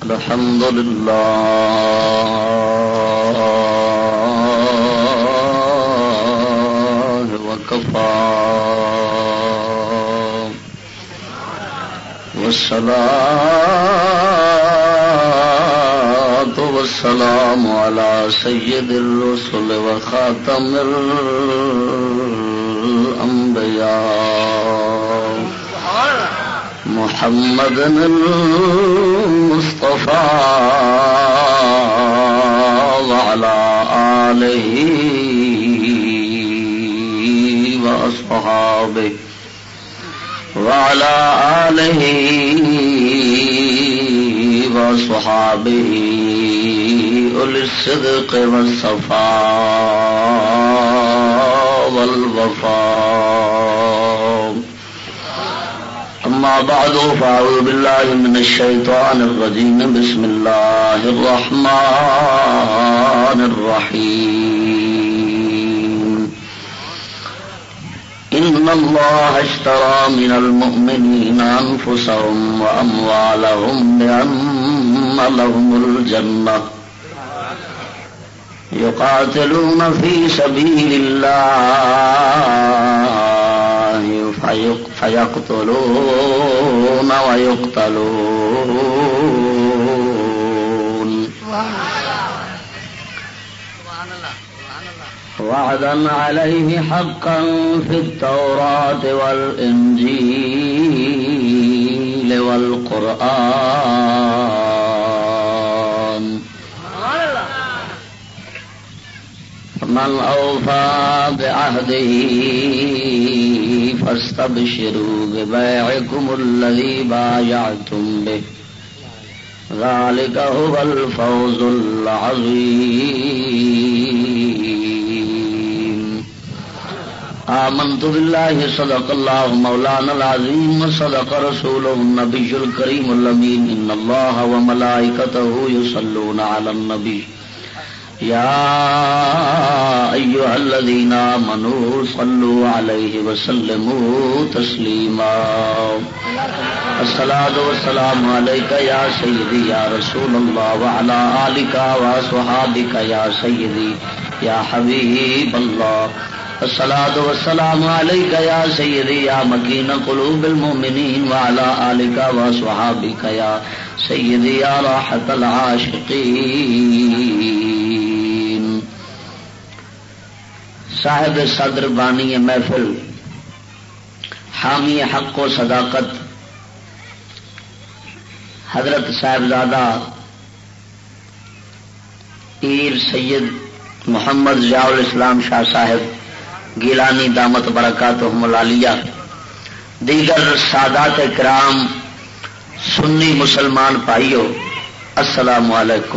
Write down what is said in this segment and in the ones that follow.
الحمد لله وكفى والصلاة والسلام على سيد الرسل وخاتم الأنبياء محمد المصطفى وعلى آله وأصحابه وعلى آله وصحابه أولي الصدق والصفاء والوفاء. أما بعد فأعوذ بالله من الشيطان الرجيم. بسم الله الرحمن الرحيم. إن الله اشترى من المؤمنين أنفسهم وأموالهم بأن لهم الجنة يقاتلون في سبيل الله فيقتلون ويقتلون وعدا عليه حقا في التوراة والإنجيل والقرآن. من أوفى بعهده فاستبشروا ببيعكم الذي بايعتم به ذلك هو الفوز العظيم. آمنت بالله صدق الله مولانا العظيم وصدق رسوله النبي الكريم الأمين. إن الله وملائكته يصلون على النبي يا أيها الذين آمنوا صلوا عليه وسلموا تسليما. الصلاة والسلام عليك يا سيدي يا رسول الله وعلى آلك وصحابك يا سيدي يا حبيب الله. الصلاة والسلام عليك يا سيدي يا مكين قلوب المؤمنين وعلى آلك وصحابك يا سيدي يا راحة العاشقين. صاحب صدر بانی محفل حامی حق و صداقت حضرت صاحبزادہ پیر سید محمد ضیاء الاسلام شاہ صاحب گیلانی دامت برکاتہم العالیہ، دیگر سادات کرام، سنی مسلمان بھائیو، السلام علیکم.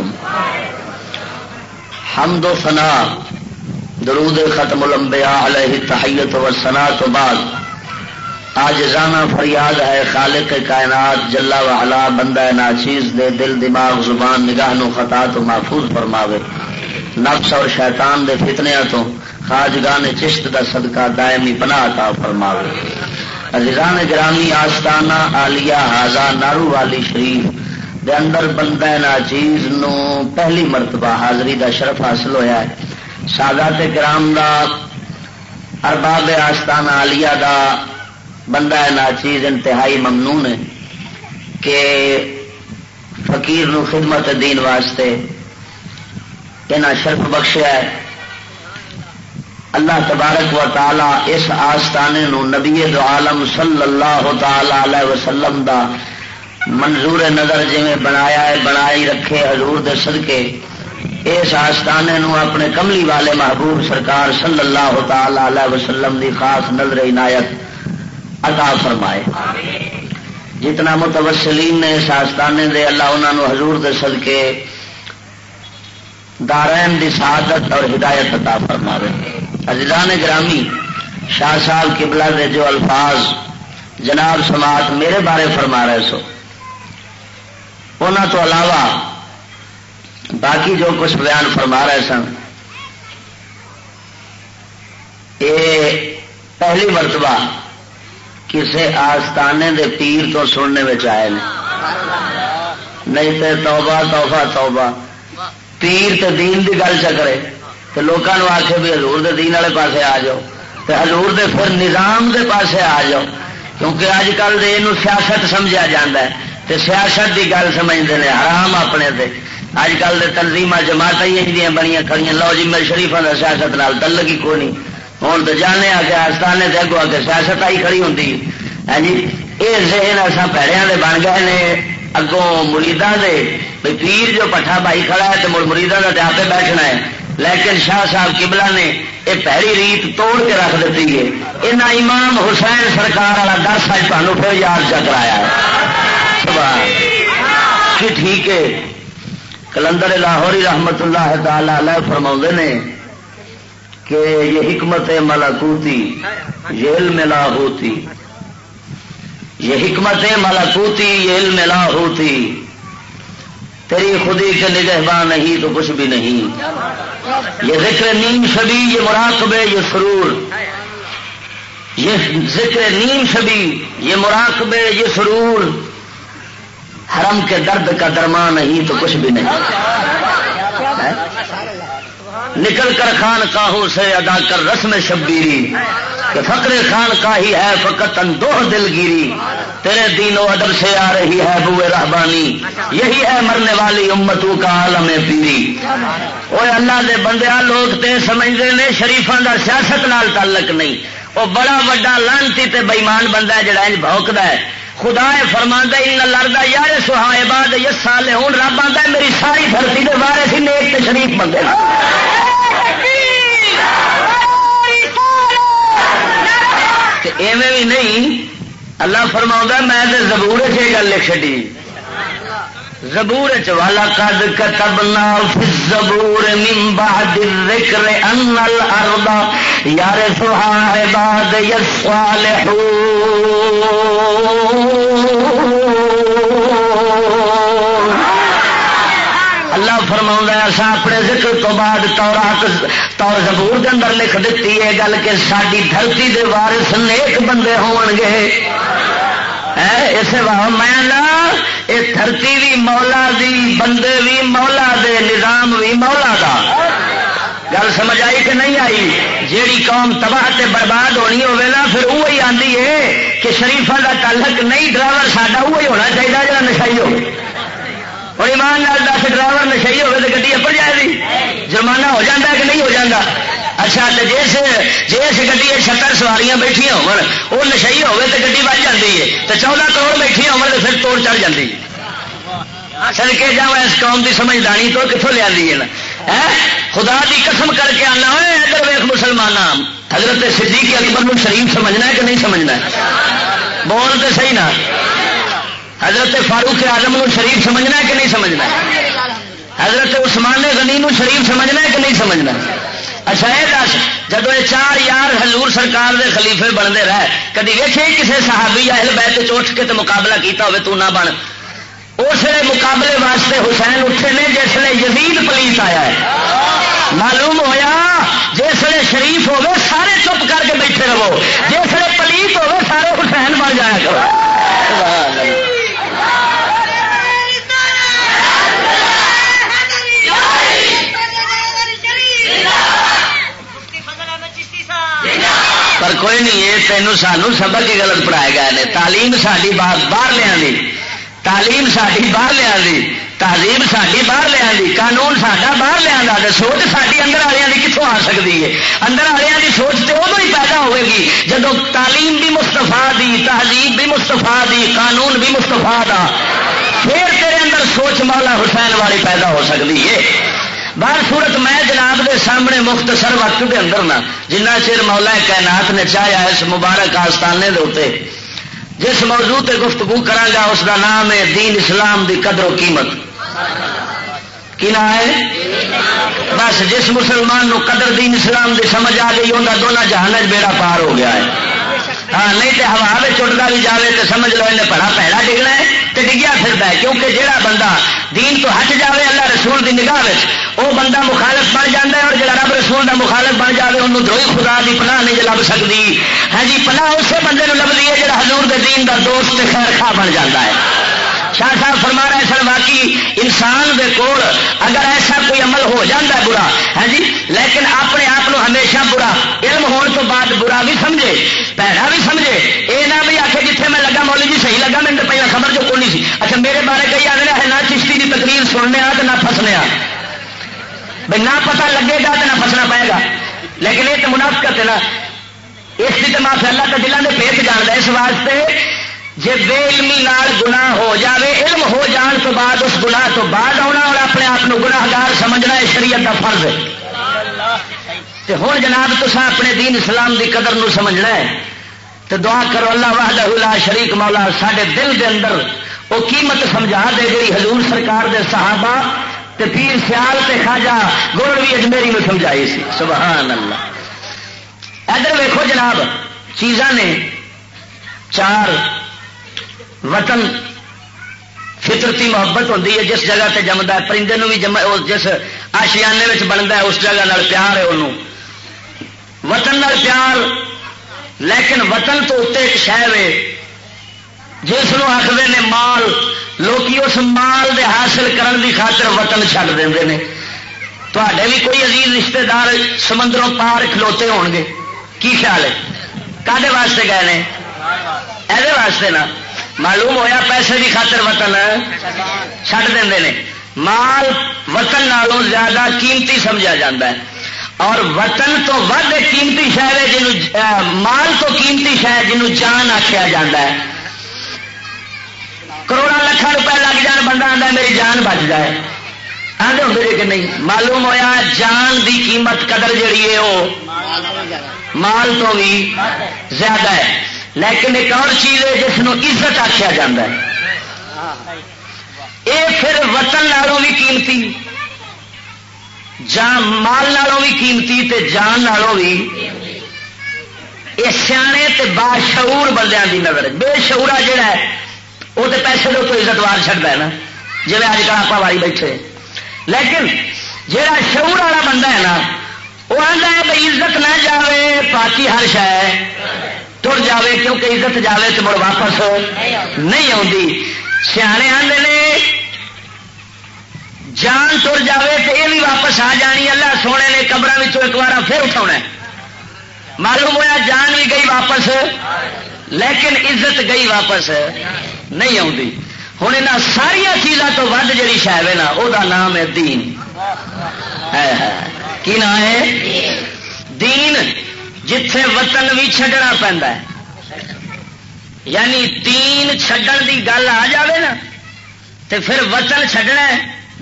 حمد و ثنا درود ختم الانبیاء علیہ تحیت و ثنا تو بعد عاجزانہ فریاد ہے خالق کائنات جل و علا بندہ ناچیز دے دل دماغ زبان نگاہ نو خطا تو محفوظ فرماوے، نفس اور شیطان دے فتنیاں تو خواجگان چشت دا صدقہ دائمی پناہ عطا فرماوے. عزیزان گرامی، آستانہ عالیہ حاضہ نارو والی شریف دے اندر بندہ ناچیز نو پہلی مرتبہ حاضری دا شرف حاصل ہویا ہے. سادات کرام دا ارباب آستانہ عالیہ دا بندہ ناچیز انتہائی ممنون ہے کہ فقیر نو خدمت دین واسطے انہاں شرف بخشیا ہے. اللہ تبارک و تعالی اس آستانے نو نبی دو عالم صلی اللہ تعالی علیہ وسلم دا منظور نظر جویں بنایا ہے بنائی رکھے حضور دے صدقے اس آستانے نو اپنے کملی والے محبوب سرکار صلی اللہ تعالی علیہ وسلم دی خاص نظر عنایت عطا فرمائے. جتنا متوسلین نے اس آستانے دے اللہ انہاں نو حضور دے صدقے دارین دی سعادت اور ہدایت عطا فرمائے. عزیزان گرامی، شاہ صاحب قبلہ دے جو الفاظ جناب سماعت میرے بارے فرما رہے سو، انہاں تو علاوہ باقی جو کچھ بیان فرما رہے سن، یہ پہلی مرتبہ کسی آستانے دے پیر تو سننے میں آئے نہیں تے توبہ توبہ توبہ پیر تے دین دی گل چکرے تو لوگوں آخے بھی حضور دے دین والے پاسے آ جاؤ تے حضور دے پھر نظام دے پاسے آ جاؤ کیونکہ اج کل یہ سیاست سمجھا جاتا ہے تے سیاست دی گل سمجھتے ہیں حرام اپنے تے اج کل دے تنظیم جماعت ہی بنیا کھڑی لو جی میں شریفوں کا سیاست نال تعلق ہی کوئی نہیں ہوں تو جانے آ کے آستانے سے اگوں آ کے سیاست آئی کھڑی ہوتی ہے جی یہ ذہن اصا پیڑیاں دے بن گئے نے اگوں مریداں دے بھائی پیر جو پٹھا بھائی کھڑا ہے تو مریداں کا آپ بیٹھنا ہے لیکن شاہ صاحب قبلہ نے یہ پہلی ریت توڑ کے رکھ دیتی ہے یہاں امام حسین سرکار والا درس اج تمہیں پھر یاد چ کرایا ہے ٹھیک ہے کلندر لاہوری رحمت اللہ تعالی علیہ فرما نے کہ یہ حکمت ملکوتی یہ علم لاہوتی یہ حکمت ملکوتی یہ علم لاہوتی تیری خودی کے نگہبان نہیں تو کچھ بھی نہیں یہ ذکر نیم شبی یہ مراقبے یہ سرور یہ ذکر نیم شبی یہ مراقبے یہ سرور حرم کے درد کا درمان نہیں تو کچھ بھی نہیں نکل کر خان کاہوں سے ادا کر رسم شبیری کہ فقر خان کا ہی ہے فقط اندوہ دلگیری تیرے دین و ادب سے آ رہی ہے بوئے رہبانی یہی ہے مرنے والی امتوں کا عالم پیری اوے اللہ دے بندیاں لوگ تے سمجھتے ہیں شریفاں دا سیاست نال تعلق نہیں وہ بڑا وڈا لعنتی تے بے ایمان بندہ ہے جڑا انج بھونکدا ہے خدا فرماندا ان الارض یارثھا عباد الصالحون رب آندا ہے میری ساری دھرتی دے وارث ہی نیک تے شریف بندے ایویں بھی نہیں اللہ فرماؤں میں تے زبور چ گل لکھ چڈی زبور وَلَقَدْ كَتَبْنَا فِي الزَّبُورِ مِن بَعْدِ الذِّكْرِ أَنَّ الْأَرْضَ يَرِثُهَا عِبَادِيَ الصَّالِحُونَ اللہ فرماؤں ایسا اپنے ذکر تو بعد تور زبور کے اندر لکھ دیتی ہے گل کہ ساری دھرتی دے وارث نیک بندے ہون گے اسے میں یہ دھرتی بھی مولا دی بندے بھی مولا دے نظام بھی مولا دا گل سمجھ آئی کہ نہیں آئی جیڑی قوم تباہ تے برباد ہونی ہوے نا پھر وہی آندی ہے کہ شریفاں دا تعلق نہیں ڈرائیور ساڈا وہی ہونا چاہیے جہاں نشائی ہو اور ایمان نال دس ڈرائیور نشئی ہوگی تو گڈی اپڑ جائے گی جرمانہ ہو جاتا ہے کہ نہیں ہو جاتا اچھا تو جس گڈی 70 سواریاں بیٹھیا ہو نشئی ہوگی تو گڈی بچ جاتی ہے تو 14 کروڑ بیٹھیا ہو تو پھر توڑ چڑھ جاتی سڑکے جا اس قوم کی سمجھدانی تو کتوں لیا ہے خدا کی قسم کر کے آنا ہے ادھر ویخ مسلمان حضرت صدیق اکبر شریف سمجھنا ہے کہ نہیں سمجھنا ہے بول تو صحیح نا حضرت فاروق اعظم نو شریف سمجھنا ہے کہ نہیں سمجھنا حضرت عثمان غنی نو شریف سمجھنا ہے کہ نہیں سمجھنا اچھا یہ دس جب یہ 4 یار حضور سرکار دے خلیفے بنتے رہے کدی ویکھے کسی صحابی یا اہل بیت اٹھ کے تو مقابلہ کیتا ہوئے تو نہ بن اس لیے مقابلے واسطے حسین اٹھے نے جس لیے یزید پلیس آیا ہے معلوم ہویا جس لیے شریف ہوگے سارے چپ کر کے بیٹھے رہو جس لیے پلیس ہوگے سارے حسین بن جایا کرو پر کوئی نہیں یہ تینوں سانو سبق ہی غلط پڑھائے گئے تعلیم ساری باہر لیا تعلیم ساری باہر لیا تہذیب ساری باہر لیا قانون ساڈا باہر لیا سوچ ساری اندر والوں کی کتوں آ سکتی ہے اندر والوں کی سوچ تو ادو ہی پیدا ہوئے گی جب تعلیم بھی مستفا دی تہذیب بھی مستفا دی قانون بھی مستفا دا پھر تیرے اندر سوچ مولا حسین والی پیدا ہو سکتی ہے باہر صورت میں جناب دے سامنے مختصر وقت دے اندر نا جنہ چر مولا کائنات نے چاہیا اس مبارک آستانے دے اوتے جس موضوع تے گفتگو کرانگا اس دا نام ہے دین اسلام دی قدر و قیمت کی نام ہے بس جس مسلمان نو قدر دین اسلام دی سمجھ آ گئی انہاں دونوں جہان بیڑا پار ہو گیا ہے ہاں نہیں تو ہوا میں چڑھتا بھی جائے تو سمجھ لو انہیں بڑا پیڑا ڈگنا ہے تو ڈگیا پھرتا ہے کیونکہ جہاں بندہ دین تو ہٹ جائے اللہ رسول دی نگاہ وہ بندہ مخالف بن جاتا ہے اور جہاں رب رسول دا مخالف بن جائے انہوں دروئی خدا دی پناہ نہیں لب سکتی ہاں جی پناہ اسے بندے نو لبھی ہے جہاں حضور دے دین دا دوست خیر خواہ بن جاتا ہے شاہ صاحب فرما رہے سن واقعی انسان دے کول اگر ایسا کوئی عمل ہو جاتا ہے برا ہے جی، لیکن اپنے آپ ہمیشہ برا علم ہونے تو بعد برا بھی سمجھے پیڑا بھی سمجھے، یہ نہ بھی آخر جیتے میں لگا مولوی جی صحیح لگا، میرے پہلے خبر جو کون نہیں سی، اچھا میرے بارے کئی آدھے ہے نہ چشتی کی تقریر سننے تو نہ پھسنے بھائی نہ پتہ لگے گا تو نہ پھسنا پائے گا، لیکن یہ تو منافقت ہے نا، اس کی تو معافی اللہ کے دلوں کے پیٹ جانتا ہے، اس واسطے جی بے علمی نال گناہ ہو جاوے، علم ہو جان تو بعد اس گناہ تو بعد آنا اور اپنے آپ کو گناہگار سمجھنا ہے شریعت کا فرض ہے۔ ہوں جناب تسا اپنے دین اسلام دی قدر نو سمجھنا ہے تو دعا کرو اللہ وحدہ لا شریک مولا ساڈے دل دے اندر وہ قیمت سمجھا دے جی حضور سرکار دے صحابہ تے پیر سیال تے خواجہ گولوی اجمیری میں سمجھائی سی۔ سبحان اللہ۔ ادھر ویکھو جناب چیزاں نے چار، وطن فطرتی محبت ہوتی ہے جس جگہ تے جمدا ہے، پرندے نو بھی جس آشیانے میں بنتا ہے اس جگہ نال پیار ہے انہوں وطن نال پیار، لیکن وطن تو اتنے ایک شہر ہے جس کو آخر نے مال، لوکی اس مال دے حاصل کرن دی خاطر وطن چھڈ دے نے۔ تے بھی کوئی عزیز رشتے دار سمندروں پار کھلوتے ہون گے، کی خیال ہے کدے واسطے گئے نے؟ ایسے واسطے نا معلوم ہویا پیسے کی خاطر وطن چھڈ دے۔ مال وطن نالوں زیادہ قیمتی سمجھا جاتا ہے، اور وطن تو ود قیمتی شہر ہے جنوں مال تو قیمتی شہر جنوں جان آخیا جاتا ہے۔ کروڑا لکھان روپئے لگ جان بندہ آتا میری جان بچ جائے، آدھے ہوں کہ نہیں؟ معلوم ہویا جان دی قیمت قدر جڑی ہے وہ مال تو بھی زیادہ ہے۔ لیکن ایک اور چیز ہے جس کو عزت آخیا جاتا ہے، یہ پھر وطن نالوں بھی قیمتی، جان مال نالوں بھی قیمتی تے جان نالوں بھی، یہ سیانے تے باشعور بندیاں دی نظر، بے شعورا جڑا ہے وہ تو پیسے دے تو عزت وار چڑھتا ہے نا، جی اج کل آپ واری بیٹھے، لیکن جڑا شعور والا بندہ ہے نا وہ آتا ہے بھائی عزت نہ جاوے باقی ہر شے تر جاوے، کیونکہ عزت جاوے تو مڑ واپس نہیں آتی۔ سیانے آتے نے جان تر جاوے تو یہ بھی واپس آ جانی، اللہ سونے نے قبروں ایک بار پھر اٹھا، معلوم ہوا جان بھی گئی واپس لیکن عزت گئی واپس نہیں آتی۔ ہوں یہاں ساریا چیزوں تو ود جی شاید ہے نا وہ نام ہے دین۔ کی نام ہے؟ دین، جتھے وطن بھی چھڈنا پہنتا ہے، یعنی دین چھڈن دی گل آ جاوے نا تے پھر وطن چھڈنا ہے،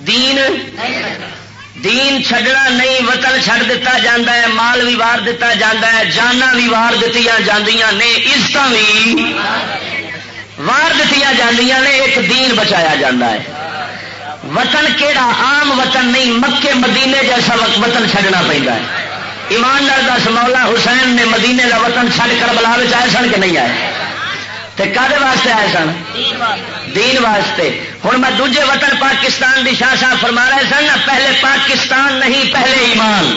دین چھڈنا نہیں، وطن چھڈ دیتا جاتا ہے، مال بھی وار دیتا جاتا ہے، جانا بھی وار دتیاں جاندیاں نے، عزت بھی وار دتیاں جاندیاں نے، ایک دین بچایا جاتا ہے۔ وطن کیڑا عام وطن نہیں، مکے مدینے جیسا وطن چھڈنا پہنتا ہے۔ ایماندار دس مولا حسین نے مدینے کا وطن چھڈ کر بلا آئے سن کہ نہیں آئے؟ تو کدے واسطے آئے سن؟ دین واسطے۔ ہوں میں دوجے وطن پاکستان دی شاہ صاحب فرما رہے سن نا، پہلے پاکستان نہیں پہلے ایمان۔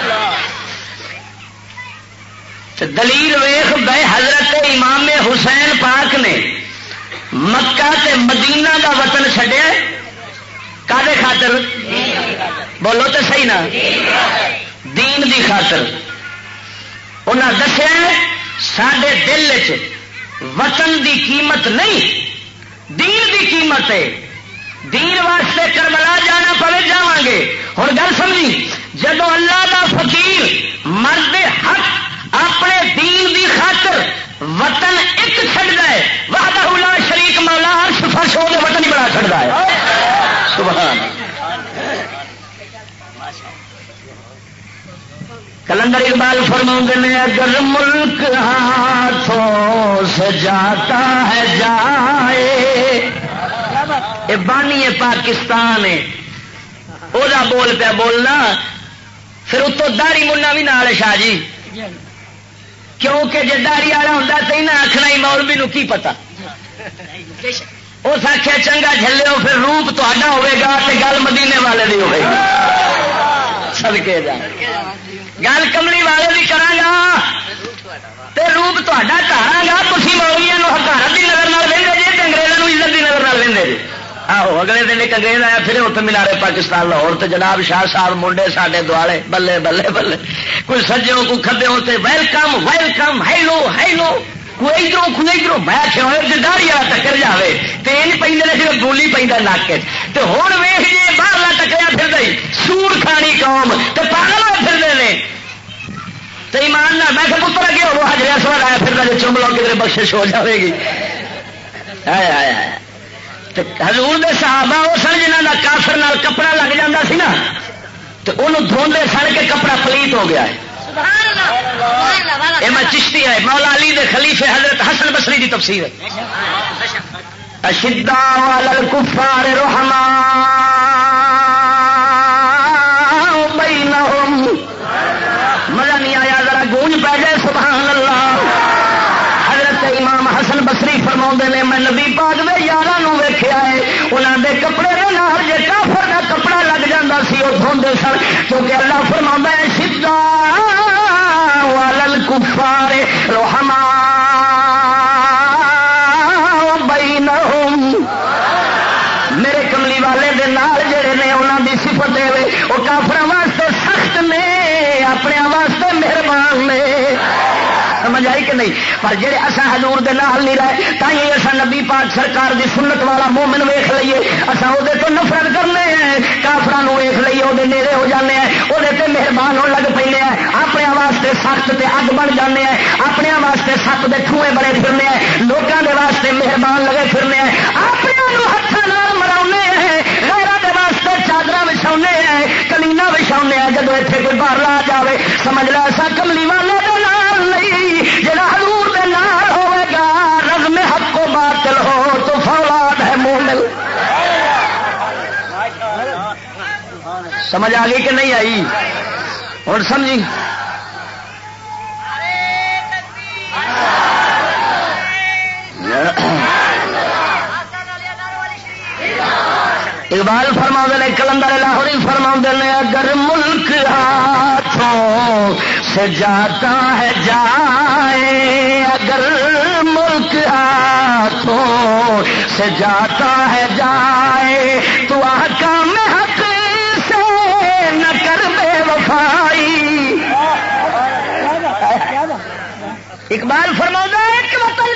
دلیل ویخ بے حضرت امام حسین پاک نے مکہ تے مدینہ دا وطن چھڈیا کدے خاطر؟ بولو تو صحیح نا، دین دی خاطر۔ انہاں دسیا ساڈے دل چ وطن دی قیمت نہیں، دین دی قیمت ہے، دین واسطے کربلا جانا پڑے جاواں گے۔ ہن گل سمجھی، جدو اللہ دا فقیر مرد حق اپنے دین دی خاطر وطن ایک چھڑدا ہے، وحدہ لا شریک مولا عرش فرش ہو کے وطن ہی بنا چھڑدا ہے۔ سبحان کلندر اقبال فرماتے ہیں اگر ملک ہاتھوں سے جاتا ہے جائے، یہ بانی پاکستان ہے، وہ بول پیا بولنا، پھر اتو داڑی منا بھی نال شاہ جی، کیونکہ جی داڑی والا ہوں تو نہ آخنا ہی مولوی نو کی پتا، اس آخیا چنگا جھلو پھر روپ تا ہوگا تو گل مدینے والے دی ہوئے گی، سدکے جا گل کملی والے بھی کرا تے روپ تا دھارا گا، تھی مولویا ہکارت کی نظر وہدے جی، انگریزوں عزت کی نظر وہدے جی۔ آہو اگلے دن ایک انگریز آیا پھر اتنے مینارے پاکستان لاہور تے جناب شاہ صاحب منڈے ساڈے دوالے بلے بلے بلے کوئی سجوں کو کھبے ہوتے ویلکم ویلکم ہیلو ہیلو کوئی ادھروں کوئی ادھروں میں آخیا ہوئے داڑھی والا ٹکر جائے تو یہ پہ صرف بولی پہ نک تو ہوں ویخ جی باہرلا ٹکریا پھر گئی سور کھانی قوم تو پاگل ہوئے پھرتے ہیں تو ایمان نہ میں کہ پتر اگے وہ حجر اسود آیا پھر چم لو کدھر بخشش ہو جائے گی حضور دے صحابہ وہ سن جنہ کا کافر نال کپڑا لگ جاتا سی نا تو انہوں دھوندے سڑ کے کپڑا پلیت ہو گیا ہے یہ میں چشتی ہے مولا علی دے خلیفے حضرت حسن بصری کی تفسیر ہے اشداء علی الکفار رحماء بینہم مزہ نہیں آیا ذرا گونج پہ جائے سبحان اللہ حضرت امام حسن بصری فرماؤں نے میں نبی پاک دے یاراں ویکھیا ہے انہاں دے کپڑے دے نال جے کافر دا کپڑا لگ جاندا سی او دھوندے سن کیونکہ اللہ فرماوندا ہے شداء علی الکفار رحماء بینہم میرے کملی والے دے نال جڑے نے انہاں دی صفت ہے وہ کافراں واسطے سخت نے اپنے واسطے مہربان نے سمجھ آئی کہ نہیں پر جڑے اصا حضور دے نال نہیں رہے تھی اصا نبی پاک سرکار دی سنت والا مومن ویخ لیے اصا وہ تو نفرت کرنے ہیں کافران ویخ لیے وہ نیڑے ہو جانے ہیں وہ مہربان ہو لگ پے ہیں اپنے واسطے سخت تے اگ بن جانے ہیں اپنے واسطے سپ دے ٹھوئے بڑے پھرنے ہیں لوگوں دے واسطے مہربان لگے پھرنے ہیں اپنے ہاتھوں مراؤنے ہیں غیروں دے واسطے چادر وچھاؤنے ہیں کلینا وچھاؤنے ہیں جب اتنے کوئی باہر آ جائے سمجھ لو ایسا کملی والے دے نال نہیں جڑا حضور دے نال ہوئے گا رزم حق و باطل ہو تو فولاد ہے مومن سمجھ آ گئی کہ نہیں آئی اور سمجھی اقبال فرماؤں نے کلندر لاہوری فرماؤں نے اگر ملک ہاتھوں سے جاتا ہے جائے اگر ملک ہاتھوں سے جاتا ہے جائے تو احکام حق سے نہ کر بے وفائی اقبال فرماؤں ایک وطن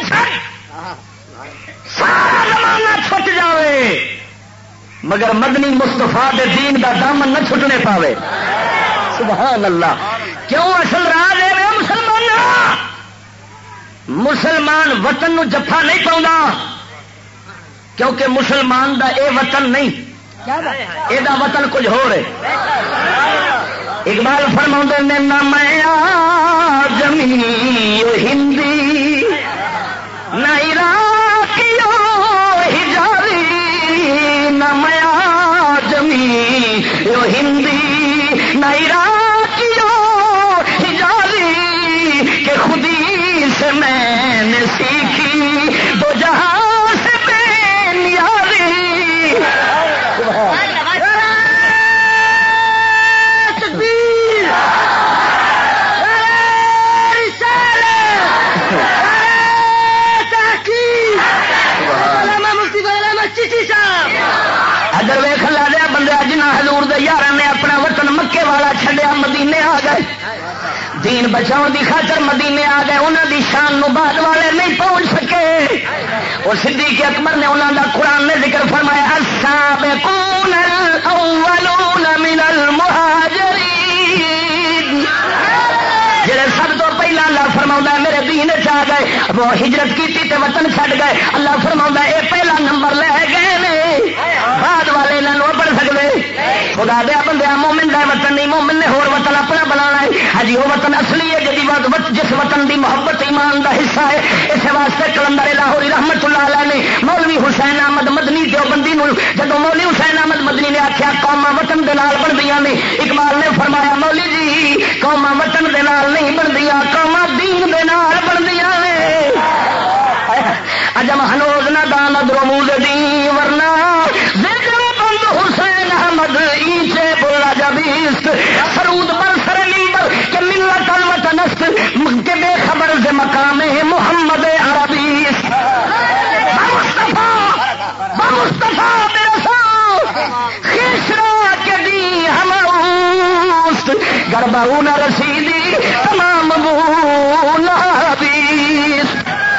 سارا زمانہ چھٹ جاوے مگر مدنی مصطفیٰ دے دین دا دامن نہ چھٹنے پاوے سبحان اللہ کیوں اصل راز ہے مسلمان مسلمان وطن نو جفا نہیں پاؤں کیونکہ مسلمان دا اے وطن نہیں اے دا وطن کچھ ہو رہے اقبال فرماؤں نے نہ میں آدمی ہندی نہ عراقیوں حجازی نہ میں آدمی ہندی نہ عراقیوں حجازی کہ خودی سے میں نے سیکھی دو جہاں سے بے نیازی اگر ویخ لا دیا بندے جنہ حضور دے یار نے اپنا وطن مکے والا چھڈیا مدینے آ گئے دین بچاؤ دی خاطر مدینے آ گئے انہوں دی شان نو بعد والے نہیں پہنچ سکے اور صدیق اکبر نے انہوں دا قرآن نے ذکر فرمایا السابقون الاولون من المہاجرین جڑے سب تو پہلا اللہ فرماؤں ہے میرے دین چاہ گئے وہ ہجرت کی تے وطن چھڈ گئے اللہ فرماؤں ہے یہ پہلا نمبر لے گئے نے بعد والے انہوں پڑھ سکتے خدا دیا بندہ مومن کا وطن نہیں مومن نے ہور وطن اپنا بنانا ہے ہجی وہ وطن اصلی ہے جس وطن دی محبت ایمان دا حصہ ہے اس واسطے کلندر لاہوری رحمت اللہ علیہ نے مولوی حسین احمد مدنی دیوبندی جب مولوی حسین احمد مدنی نے آخیا قوما وطن دے نال بندیاں نے اقبال نے فرمایا مولی جی قوما وطن دے نال نہیں بندیاں قوما دین دے نال بندیاں نے اجم ہنوز نہ دان درموز دی ورنہ ذکر بند حسین احمد ایچے بولا جبیست سرود بر سر منبر کہ ملت الوطنست کہ بے خبر سے مقام محمد عربی بمصطفیٰ بے 40 رسیدی تمام بولا حدیث.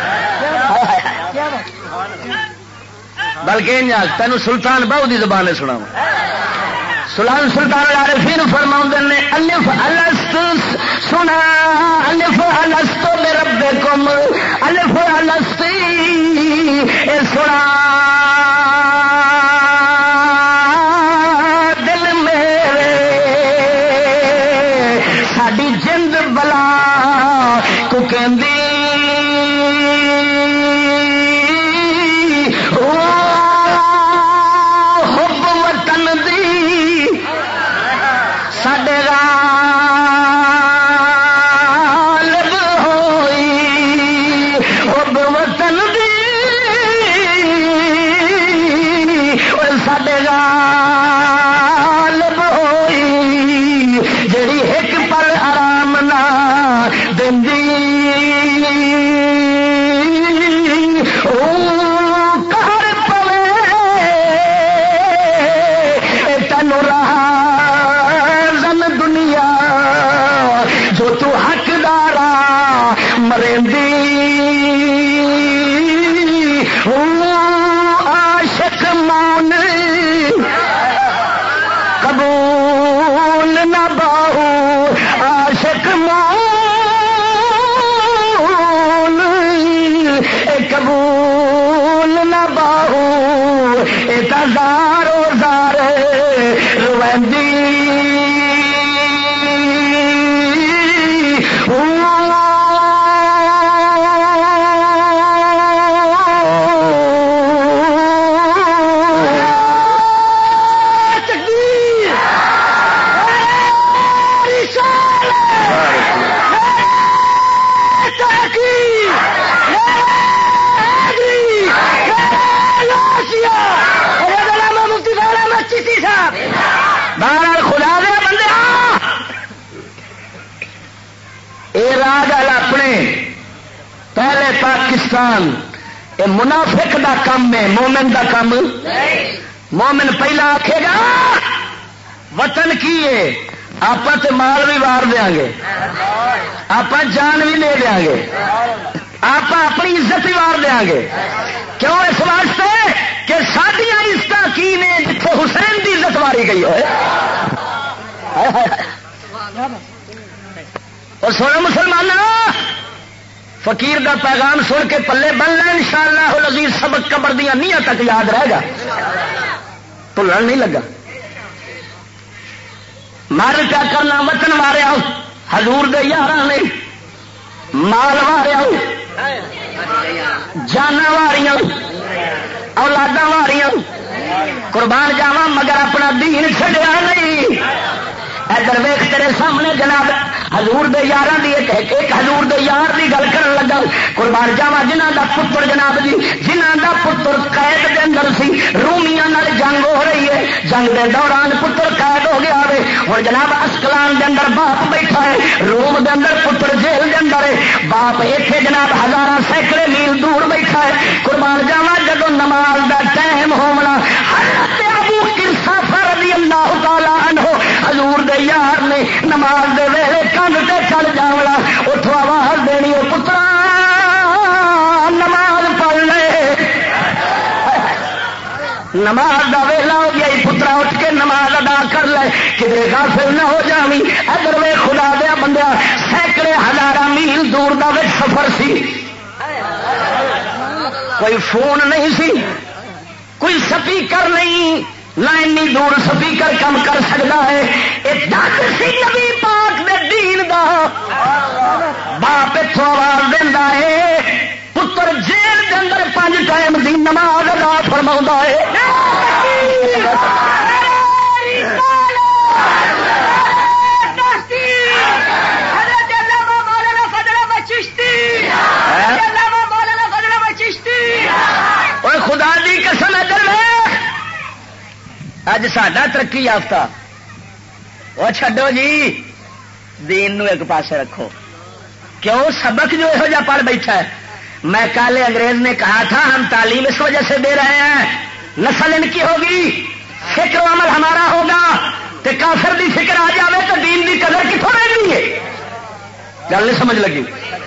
بلکہ تینوں سلطان بہو دی زبان سنا. سلطان العارفین فرماؤں نے الف الست سنا الف الست بربکم الف الست اے سنا دل میرے ساڈی جند بلا کو کہندی اے منافق دا کم ہے، مومن دا کم. مومن پہلا آکھے گا وطن کی ہے آپ تے مال بھی وار دیا گے، آپ جان بھی دے دیا گے، آپ اپنی عزت بھی وار دیا گے. کیوں؟ اس واسطے کہ ساڈیاں عزت کی نے جتنے حسین کی عزت واری گئی ہے. اور سونا مسلمان فقیر دا پیغام سن کے پلے بن لیں انشاءاللہ العزیز. سبق قبر دیا نیاں تک یاد رہے گا، بھولن نہیں لگا. مر کیا کرنا وطن ماریا حضور دے یاراں نے، مال ماریا جانا واریاں اولاداں واریاں، قربان جاواں مگر اپنا دین چھڈیا نہیں. ادھر ویخ تیرے سامنے جناب حضور دے یاراں دی ایک حضور دے یار دی گل کرن لگا. قربان جاواں جنہاں دا پتر جناب جی جنہاں دا پتر قید دے اندر سی، رومیاں نال جنگ ہو رہی ہے، جنگ دے دوران پتر قید ہو گیا ہے. ہن جناب اسکلان دے اندر باپ بیٹھا ہے، روم دے اندر پتر جیل دے اندر ہے، باپ ایتھے جناب ہزاراں سینکڑے میل دور بیٹھا ہے. قربان جاواں جدوں نماز دا ٹائم ہونا حضرت ابو قرصہ رضی اللہ تعالی عنہ حضور دے یار نے نماز دے ویلے کندھ تے چڑھ جاونا، اتوں آواز دینی او پترا نماز پڑھ لے. نماز دا ویلا ہو گیا، پترا اٹھ کے نماز ادا کر لے، کدھر غافل نہ ہو جاویں. ادھر وے خدا دیا بندیا سینکڑے ہزاراں میل دور دا وچ سفر سی، کوئی فون نہیں سی، کوئی سپیکر نہیں، نہ انی دور سپیکر کم کر سکتا ہے. دس سی نبی پاک دے دین دا. باپ اتوں آواز دینا ہے، پتر جیل کے اندر 5 ٹائم دی نماز ادا فرما ہے. خدا دی قسم ادھر اج ساڈا ترقی یافتہ وہ چھڈو جی، دین نو ایک پاسے رکھو. کیوں؟ سبق جو یہو جہاں پڑھ بیٹھا ہے. میں کل انگریز نے کہا تھا ہم تعلیم اس وجہ سے دے رہے ہیں، نسل ان کی ہوگی، فکر و عمل ہمارا ہوگا، تے کافر دی فکر آ جائے تو دین دی قدر کتوں رہتی ہے؟ گل نہیں سمجھ لگی؟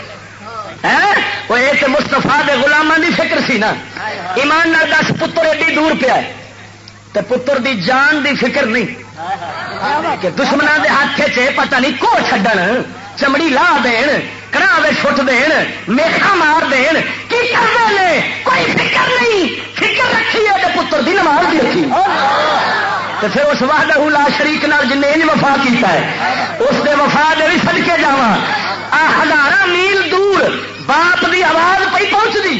وہ ایک مستفا دے غلاماں دی فکر سی نا. ایمان نال دس پتر ایڈی دور پیا ہے تے پتر دی جان دی فکر نہیں کہ دشمنوں دے ہاتھ چ پتہ نہیں کو چھڈن چمڑی لا دین کڑا چھٹ دین میخا مار دین کی کرتے ہیں کوئی فکر نہیں. فکر رکھی ہے پتر دی نماز بھی رکھی تو پھر اس وحدہ لا شریک نال جن نے وفا کیتا ہے اس دے وفا دے بھی صدقے جاواں. ہزار میل دور باپ دی آواز پہ پہنچتی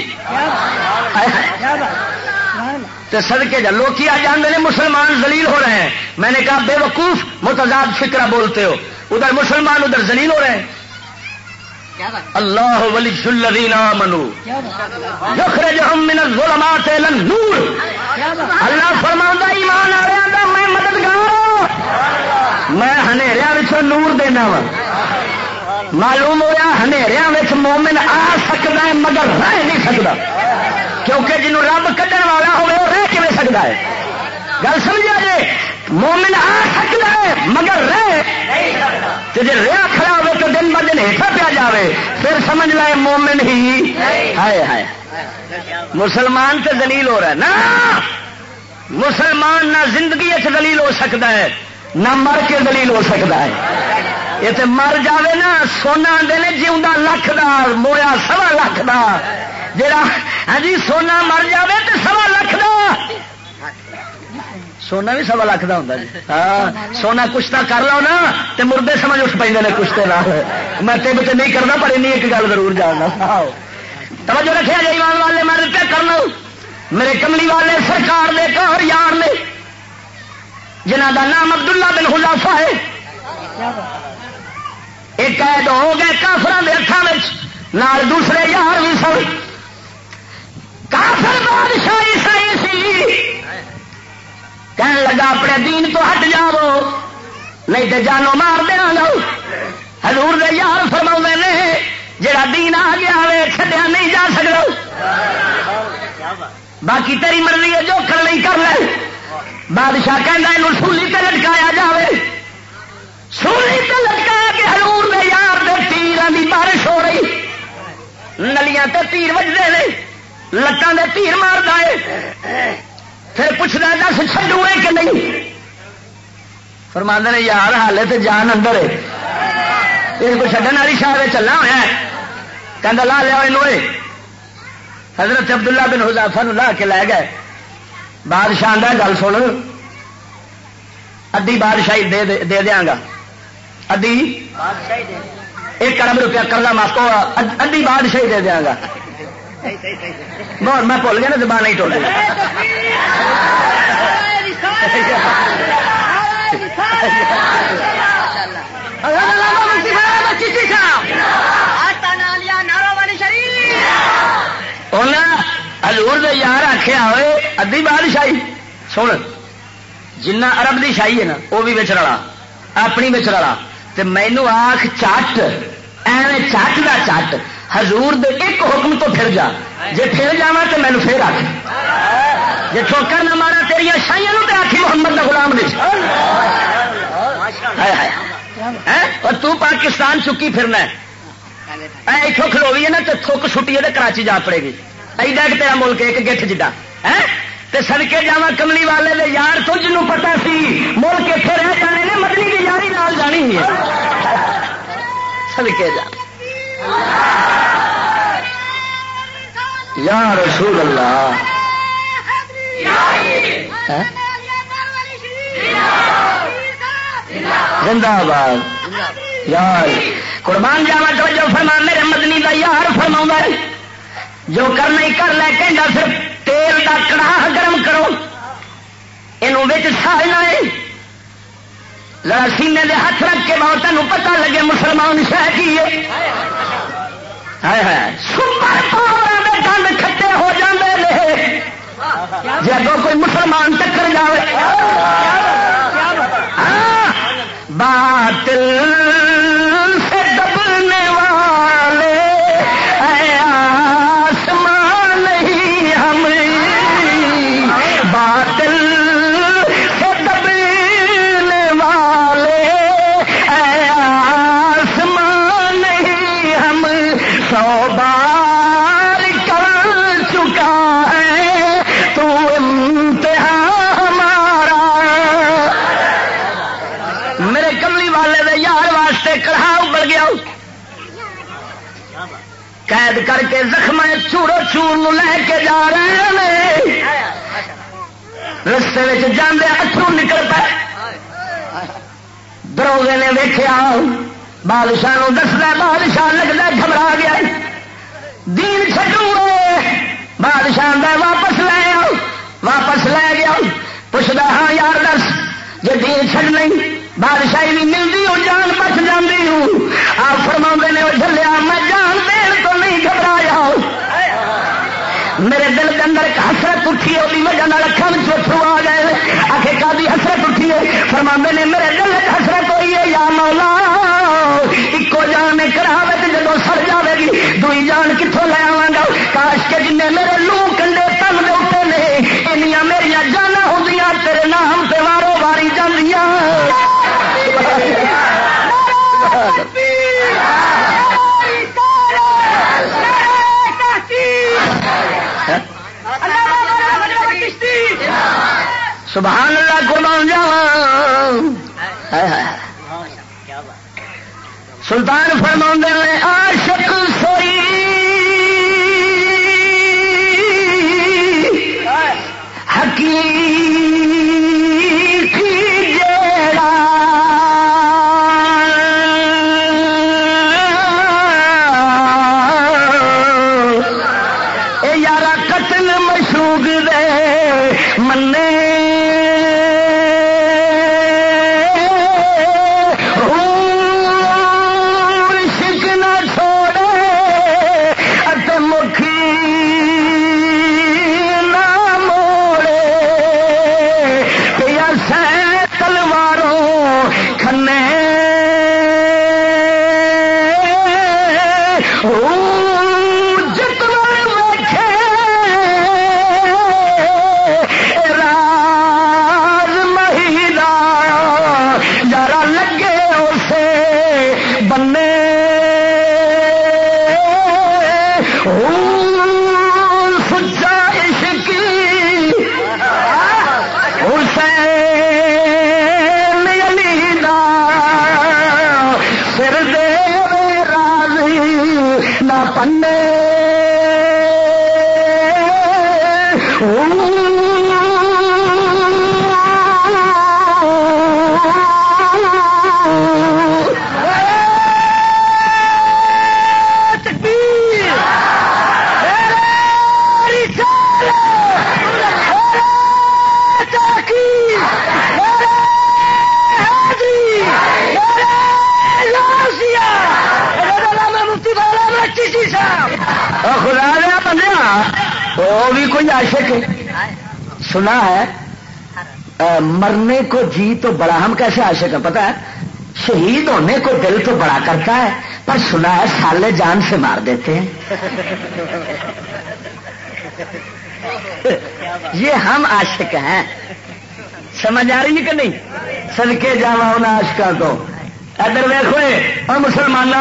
صدقے جا لوگ آ جانے نے مسلمان ذلیل ہو رہے ہیں. میں نے کہا بے وقوف متضاد فکرہ بولتے ہو. ادھر مسلمان ادھر ذلیل ہو رہے ہیں. اللہ ولی الذین آمنوا یخرجہم من الظلمات الی النور. اللہ فرماؤں ایمان والوں دا میں مددگار ہوں, میں ہنیریاں وچوں نور دینا وا. معلوم ہوا ہنیریاں وچ مومن آ سکتا ہے مگر رہ نہیں سکتا, کیونکہ جنہوں رب کڈن والا ہوئے وہ رہ کیویں سکتا ہے؟ گل سمجھا جی, مومن آ سکتا ہے مگر رہ جی رہا کھڑا ہوئے تو دن ب دن ہیٹا پیا جائے پھر سمجھ لائے مومن ہی ہائے ہائے. مسلمان تو دلیل ہو رہا ہے نا. مسلمان نہ زندگی دلیل ہو سکتا ہے نہ مر کے دلیل ہو سکتا ہے. یہ تو مر جاوے نا سونا آدھے نے جیوندا لکھ دا مویا 1.25 لاکھ دا. جڑا ہاں جی سونا مر جاوے تو 1.25 لاکھ دا. سونا بھی 1.25 لاکھ دا ہوتا جی. ہاں سونا کشتا کر لو نا تے مردے سمجھ اٹھ پہ کشتے نہ. میں تب تو نہیں کرنا پر نہیں ایک گل ضرور جاننا. توجہ رکھے جی ایمان والے میں پہ کرنا. میرے کملی والے سرکار دے کار یار نے جنہ دا نام عبداللہ بن حذیفہ ہے. ایک قید ہو گئے کافران دے ہاتھوں میں, نال دوسرے یار بھی سن. کافر بادشاہ عیسائی سی کہنے لگا اپنے دین تو ہٹ جاؤ نہیں تو جانو مار دیا گا. حضور دے یار فرما نے جڑا دین آ گیا وے چھڈیا نہیں جا سکتا, باقی تیری مرضی ہے جو کر نہیں کر لے. بادشاہ کہنا یہ سولی تے لٹکایا جائے. سولی تے لٹکایا کہ حضور دے یار دے تیران دی بارش ہو رہی, نلیاں تے تیر وجدے نے, لتاں دے تیر ماردا ہے. پھر پوچھنا دس چڈو ہے کہ نہیں؟ فرماندے نے یار حالے تو جان اندر ہے, یہ کو چڈن والی شاہ چلنا ہوا ہے. کہندا لا لیا یہ. حضرت عبداللہ بن حذیفہ لا کے لے گئے. بادشاہ آندا گل سن, ادھی بادشاہی دے دیاں گا, ادھی 1 ارب روپیہ قرضہ معاف کو ادھی بادشاہی دے دیاں گا. بہت میں بھول گیا نا زبان نہیں ٹوٹ گئی. حضور دے یار آخیا ہوئے ادھی بادشاہی سن, جنہ ارب دی شاہی ہے نا وہ بھی بچ رلا اپنی بچ رلا. مینو آخ چٹ ایویں چٹ دا چٹ حضور دے ایک حکم تو پھر جا, جے پھر جا تو مینو پھر آخ, جے ٹھوکر نہ مارا تیریا شاہیاں تو آخی محمد دا غلام نہیں. اور تو پاکستان چکی پھرنا اتوں کھلوی ہے نا تو تھک چھٹی ہے تو کراچی جا پڑے گی. ایڈا کہ تیرا ملک ایک گٹھ جڈا سڑکے جا کملی والے دے یار تو جنوں پتا سی ملک اتنے رہ جانے نے مدنی کی یاری نال جانی ہے. سڑکے جا یا رسول اللہ زندہ باد یار قربان جاوا. توجہ فرما میرے مدنی دا یار فرما جو کرنا ہی کر لے کہندا صرف تیل دا کڑاہ گرم کرو, یہ سالنا ہے ذرا سینے دے ہاتھ رکھ کے بہت تمہیں پتا لگے مسلمان شہ کی ہے. سپر پاور دے دند کھٹے ہو جاندے نے جب کوئی مسلمان ٹکر جائے. باطل سے دبنے والے آسمان نہیں ہم, باطل سے دبنے والے قید کر کے زخم چورو چور لے کے جا رہے ہیں. رستے میں جانے اترو نکل پائے. دروگے نے ویخیا بادشاہ نو دستا. بادشاہ لگتا گھبرا گیا. دین چڈو بادشاہ دا واپس لے آؤ. واپس لے گیا. پوچھتا ہاں یار دس جی دین چڈ نہیں بادشاہی بھی ملتی ہوں جان بچ جاتی ہوں. آپ فرما نے وہ جلیا میں جان دین تو نہیں گھبرایا. میرے دل کے اندر ایک حسرت اٹھی ہے. وہی وجہ اکھان چوتھو آ گئے. آخر کا بھی حسرت اٹھی ہے. فرما نے میرے دل کی حسرت ہوئی ہے یا مولا ایکو جان کرا جب سڑ جائے گی دوئی جان کتوں لے آوا گا. کاش کے جن میرے لو کنڈے تن دے اٹھے نے انیاں میرا جانا ہوں تیرے نام سے وارو واری جانیاں. سبحان اللہ قربان جاواں. سلطان فرماندے نے عاشق سوئی حقیقی جیڑا اے یارا قتل مشوق دے منے سنا ہے مرنے کو جی تو بڑا. ہم کیسے عاشق ہیں پتا ہے؟ شہید ہونے کو دل تو بڑا کرتا ہے پر سنا ہے سالے جان سے مار دیتے ہیں. یہ ہم عاشق ہیں. سمجھ آ رہی ہے کہ نہیں؟ صدقے جاواں ان عاشقاں کو. ادھر ویکھو اور مسلمان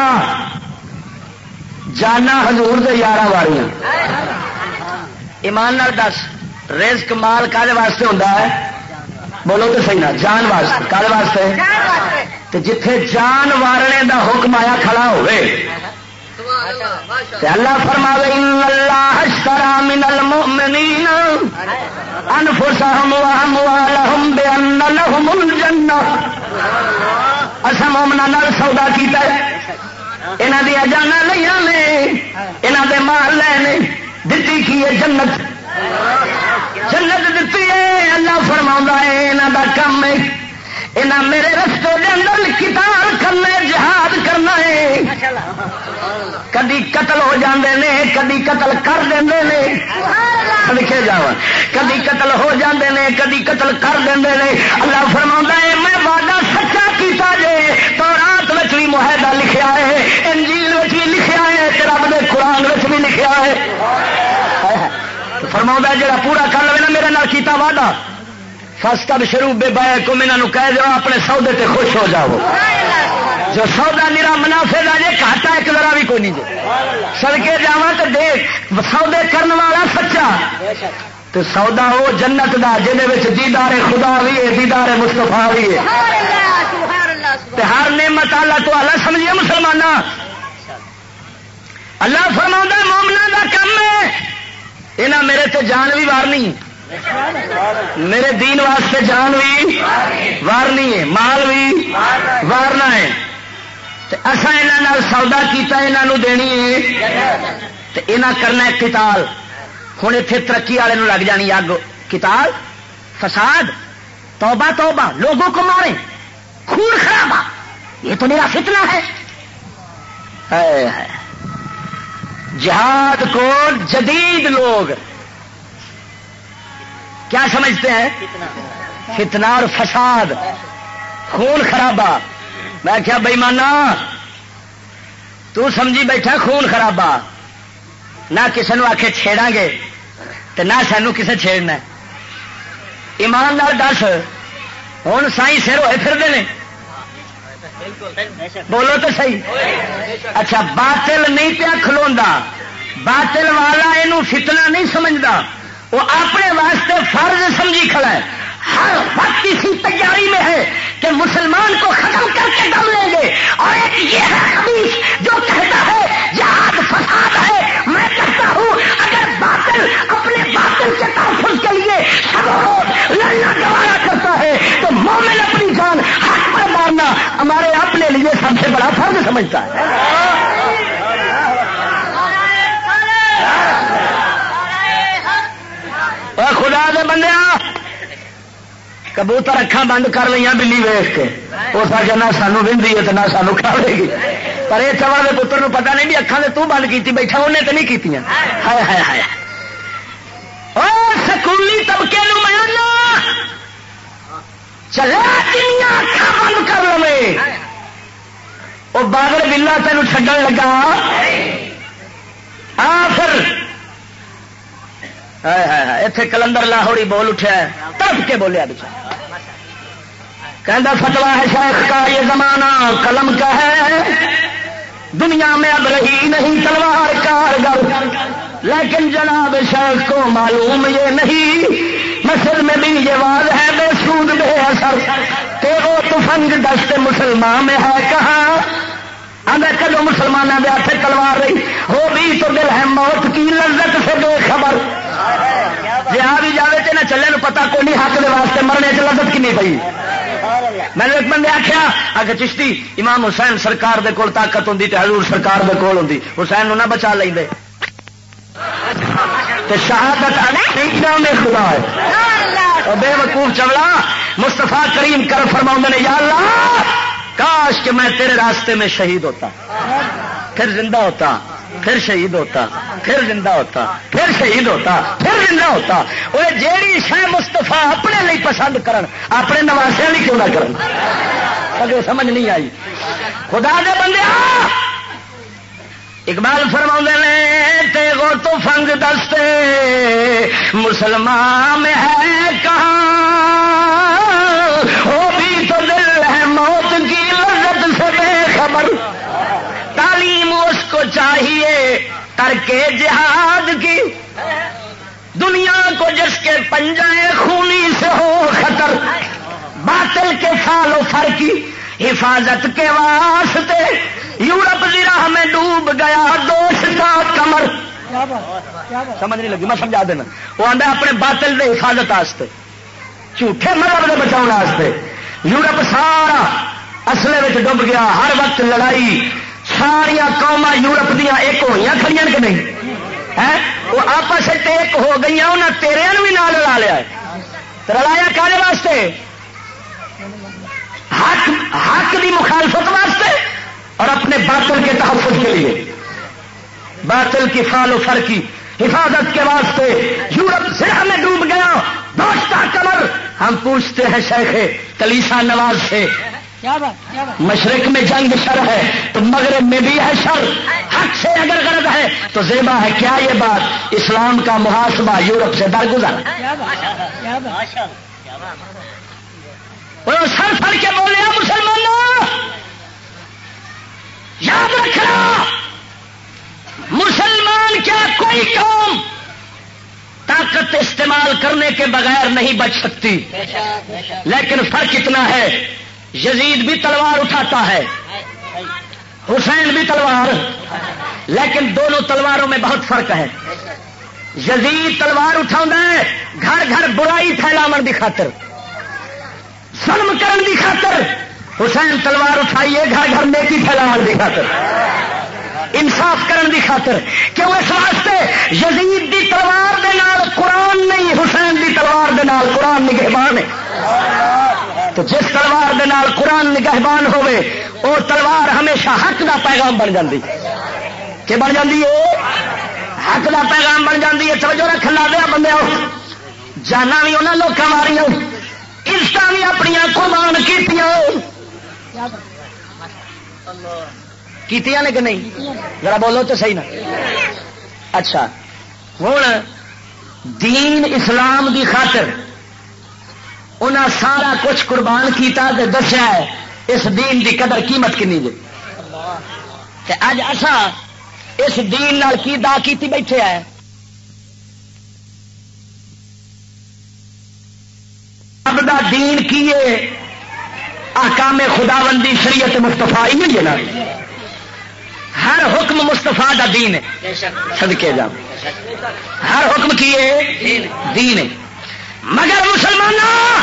جانا حضور دے یاراں والیاں. ایمان نال دس رزق مال کالے واسطے ہوتا ہے؟ بولو تو صحیح نا. جان واسطے. کالے واسطے تو جتھے جان وارنے دا حکم آیا کھڑا ہوئے اللہ فرماوے ان اللہ اشترى من المؤمنین انفسهم واموالهم بان لهم الجنہ. اسا مومناں نال سودا کیتا ہے. انہاں دی جاناں لیاں نے انہاں دے مال لے نے دتی کی ہے جنت. جنت دیتی ہے. اللہ فرماؤں ہے یہاں کا کام ہے یہاں میرے رستے کے اندر قتال کرنا جہاد کرنا ہے. کدی قتل ہو جاندے نے کدی قتل کر دے لکھے جا. کدی قتل ہو جاندے نے کدی قتل کر دے. اللہ فرماؤں ہے میں وعدہ سچا کیتا جے. تورات وچ بھی معاہدہ لکھیا ہے انجیل وچ بھی لکھیا ہے رب دے قرآن وچ بھی لکھیا ہے. فرماؤں جڑا پورا کر لے نا میرے نال کیتا وعدہ فاستب شروع بے بائے کو انہوں کہہ دو اپنے سودے تے خوش ہو جاؤ. جو سودا میرا منافع دا جے گھاٹا ایک ذرا بھی کوئی نہیں جے. سڑکے جاواں تو دیکھ سودے کرنے والا سچا تو سودا وہ جنت دا جہدے وچ دیدار خدا بھی ہے دیدار مصطفیٰ بھی ہے. ہر نعمت اللہ تو اللہ سمجھیے مسلماناں. اللہ فرماؤں مومنا کا کم ہے یہاں میرے تے جان بھی وارنی میرے دین واسطے جان بھی وارنی ہے مال بھی وارنا ہے اصا یہاں سودا کیتا یہاں دینی ہے تو یہاں کرنا ہے قتال ہوں اتنے ترقی والے لگ جانی اگ قتال فساد توبہ توبہ لوگوں کو مارے خون خرابہ یہ تو میرا فتنہ ہے جہاد کو جدید لوگ کیا سمجھتے ہیں فتنہ اور فساد خون خرابہ میں کیا بے ایمانا تو سمجھی بیٹھا خون خرابہ نہ کسی نے آخے چھیڑا گے تو نہ سانو کسے چھیڑنا ایمان نال دس ہوں سائی سر ہوئے پھرتے ہیں بولو تو صحیح اچھا باطل نہیں پیا کھلوندا باطل والا یہ فتنہ نہیں سمجھتا وہ اپنے واسطے فرض سمجھی کھڑا ہے ہر وقت اسی تیاری میں ہے کہ مسلمان کو ختم کر کے دم لیں گے اور ایک یہ ہے خبیث جو کہتا ہے جہاد فساد ہے میں کہتا ہوں اگر باطل اپنے باطل کے تحفظ کے لیے لڑنا گوارا کرتا ہے تو مومن اپنی جان حق پر مارنا ہمارے اپنے لیے سب سے بڑا فرض سمجھتا ہے خدا دے بندیاں کبوتر اکھاں بند کر لیا بلی ویخ کے اس آ نہ سانو وہدی ہے تو نہ سانو کھاوے گی پر یہ چوا کے پتر پتا نہیں بھی اکھاں تو بند کی بیٹھا انہیں تو نہیں کی ہائے ہائے ہائے سکولی طبقے میں چلے اکھاں بند کر لو وہ بادل بلا تینوں چڈن لگا پھر اتنے کلندر لاہوری بول اٹھا تڑپ کے بولیا کہندا فتوا ہے شیخ کا یہ زمانہ قلم کا ہے دنیا میں اب رہی نہیں تلوار کارگر لیکن جناب شیخ کو معلوم یہ نہیں مسجد میں بھی یہ واز ہے بے سود بے اثر کہ وہ تفنگ دست مسلمان میں ہے کہاں اندر کدو مسلمانوں کے ہاتھ تلوار رہی ہو بھی تو دل ہے موت کی لذت سے بے خبر جی آ بھی جائے تو نہ چلے پتا کوئی نہیں حق کے واسطے مرنے سے لذت کنی پی میں نے ایک بندے آخیا اگر چشتی امام حسین سرکار دے کول طاقت ہوں تو حضور سرکار دے کول ہوں حسین نو نہ بچا لیں دے شہادت میں خدا ہے بے وقوف چوڑا مصطفیٰ کریم کر فرماؤں نے یا اللہ کاش کہ میں تیرے راستے میں شہید ہوتا پھر زندہ ہوتا پھر شہید ہوتا پھر زندہ ہوتا پھر شہید ہوتا پھر زندہ ہوتا وہ جیڑی شہ مستفا اپنے لیے پسند کرن اپنے نواسے لیے کیوں نہ کرن اگر سمجھ نہیں آئی خدا دے بندے اقبال فرماؤں نے تیغو تو فنگ دستے مسلمان میں ہے کہاں وہ بھی تو دل ہے موت کی لذت سے بے خبر تعلیم اس کو چاہیے ترک جہاد کی دنیا کو جس کے پنجے خونی سے ہو خطر باطل کے فال و فر کی حفاظت کے واسطے یورپ کی راہ میں ڈوب گیا دوست کا کمر سمجھ نہیں لگی میں سمجھا دینا وہ آدھا اپنے باطل کے حفاظت واسطے جھوٹے مذہب کے بچاؤ واسطے یورپ سارا اصلے میں ڈب گیا ہر وقت لڑائی ساریا قوما یورپ دیا ایک ہوئی کھڑی کہ نہیں وہ آپس ایک ہو گئی انہیں تیرے بھی نال لڑا لیا رلایا کالے واسطے حق کی مخالفت واسطے اور اپنے باطل کے تحفظ کے لیے باطل کی فال و فر کی حفاظت کے واسطے یورپ سرا میں ڈوب گیا دوستا کمر ہم پوچھتے ہیں شیخ کلیسا نواز سے مشرق میں جنگ شر ہے تو مغرب میں بھی ہے شر حق سے اگر غرض ہے تو زیبا ہے کیا یہ بات اسلام کا محاسبہ یورپ سے درگزر سر پھڑ کے بولے مسلمانوں یاد رکھنا مسلمان کیا کوئی قوم طاقت استعمال کرنے کے بغیر نہیں بچ سکتی لیکن فرق اتنا ہے یزید بھی تلوار اٹھاتا ہے حسین بھی تلوار، لیکن دونوں تلواروں میں بہت فرق ہے. یزید تلوار اٹھا ہے گھر گھر برائی پھیلاون دی خاطر، ظلم کرن دی خاطر. حسین تلوار اٹھائیے گھر گھر نیکی پھیلاون دی خاطر، انصاف کرن دی خاطر. کیوں؟ اس واسطے یزید دی تلوار دے نال قرآن نہیں، حسین دی تلوار دے نال قرآن نگہبان ہے. تو جس تلوار دے نال قرآن نگہبان ہوئے وہ تلوار ہمیشہ حق دا پیغام بن جاندی. کہ بن جاندی ہے؟ حق دا پیغام بن جاندی ہے. توجہ رکھ لا دیا بندے، جانا بھی انہاں لوکاں ماریاں، عزت بھی اپنی قربان کیتیاں نے کہ نہیں؟ ذرا بولو تو صحیح نا. اچھا ہوں دین اسلام دی خاطر انہاں سارا کچھ قربان کیتا تے دسیا ہے اس دین دی قدر قیمت کنی جی. تے اج اساں اس دین نال کی دا کیتی بیٹھے ہے. رب دا دین کیے احکام خداوندی شریعت مصطفیٰ ہی ہے نا. ہر حکم مصطفیٰ دا دین ہے. صدقے جا ہر حکم کیے دین ہے. مگر مسلمانوں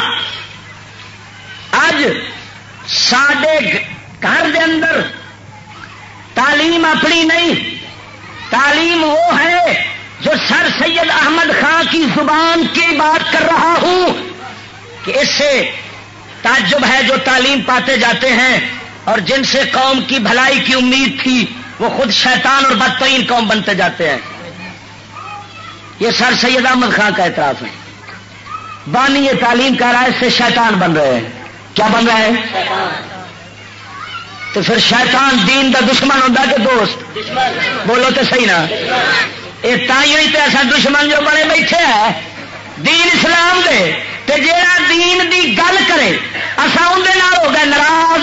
اج ساڈے گھر دے اندر تعلیم اپنی نہیں، تعلیم وہ ہے جو سر سید احمد خان کی زبان کی بات کر رہا ہوں کہ اس سے تعجب ہے جو تعلیم پاتے جاتے ہیں اور جن سے قوم کی بھلائی کی امید تھی وہ خود شیطان اور بدترین قوم بنتے جاتے ہیں. یہ سر سید احمد خان کا اعتراف ہے. بانی یہ تعلیم کا رائے سے شیطان بن رہے ہیں. کیا بن رہے ہیں؟ تو پھر شیطان دین دا دشمن ہوتا کہ دوست؟ بولو تو صحیح نا. یہ تائیوں ہی تو ایسا دشمن جو بنے بیٹھے ہے دین اسلام دے تے جیڑا دین دی گل کرے اسا اندے نال ہو گئے ناراض.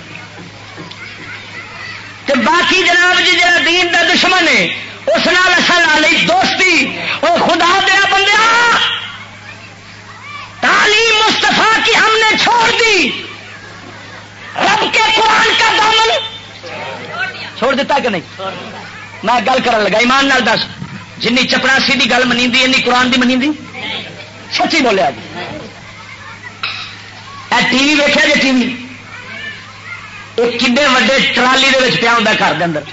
تے باقی جناب جی جیڑا دین دا دشمن ہے اس نال اسا لا لئی دوستی. او خدا دیا بندیا تعلیم مصطفیٰ کی ہم نے چھوڑ دی، رب کے قرآن کا دامن چھوڑ دیتا کہ نہیں؟ میں گل کرن لگا ایمان نال دس جنی چپڑاسی دی گل منی دی انی قرآن دی منی دی؟ سچی بولیا جی. اے ٹی وی ویکھیا جی؟ ٹی وی ایک کڈے وڈے ٹرالی دے وچ پیا ہوندا گھر دے اندر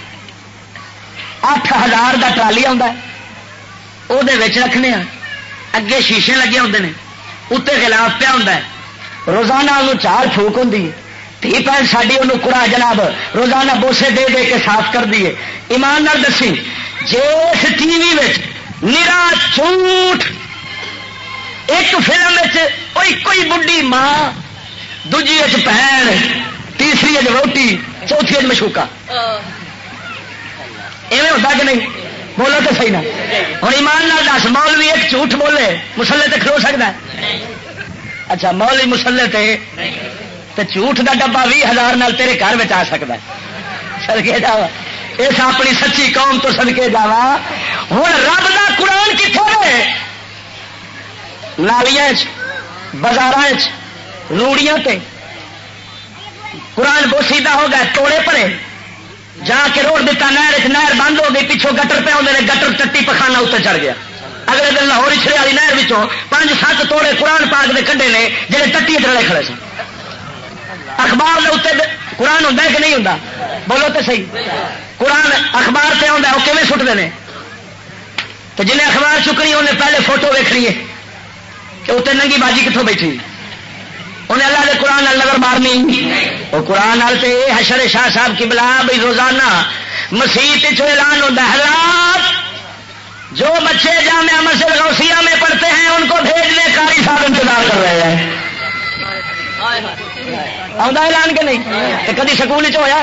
8000 دا ٹرالی آوندا ہے او دے وچ رکھنے ہاں اگے شیشے لگے ہوندے نے اتنے خلاف پیا ہوندا ہے روزانہ انہوں چار پھوک ہوندی ہے تھی پہن ساڈی انہوں کڑا جناب روزانہ بوسے دے دے کے صاف کر دیے. ایمان نال دسی جس ٹی وی وچ نرا جھوٹ ایک فلم کوئی بڈھی ماں دوجی بہن تیسری ووٹی چوتھی مشوکا ایویں ہوتا کہ نہیں؟ بولو تو صحیح نا. ہوں ایمان نال دس مولوی ایک جھوٹ بولے مسلے تے کھلو سکتا ہے؟ اچھا مولوی مسلے تے جھوٹ دا ڈبا 20,000 نال تیرے گھر میں آ سکتا ہے. سدکے جاوا اس اپنی سچی قوم تو سدکے جاوا. ہوں رب دا قرآن کتنے ہے؟ نالیاں بازار روڑیاں تے قرآن بوسیدہ ہو گیا توڑے پڑے جا کے روڑ دیتا نہر، نہر بند ہو گئی پیچھوں گٹر پہ آتے ہیں گٹر ٹٹی پخانا اتنے چڑھ گیا. اگلے دن لاہور چھڑے والی نہر 5-7 توڑے قرآن پاک دے کڈے نے جہے ٹٹی چڑھے کھڑے سن. اخبار کے اتنے قرآن ہوتا ہے کہ نہیں ہوتا؟ بولو تو صحیح. قرآن اخبار سے آتا ہے وہ کیون سٹتے ہیں؟ تو جنہیں اخبار چکنی انہیں پہلے فوٹو ویکنی ہے کہ اتنے ننگی باجی کتوں بیٹھی، انہیں اللہ کے قرآن نظر مارنی. وہ قرآن سے حشر شاہ صاحب کی بلا بھائی روزانہ مسیح اعلان ہوتا ہے حضرات جو بچے جامعہ مسجد غوثیہ میں پڑھتے ہیں ان کو بھیجنے قاری صاحب انتظار کر رہے ہیں. آتا اعلان کے نہیں؟ کدی سکول ہوا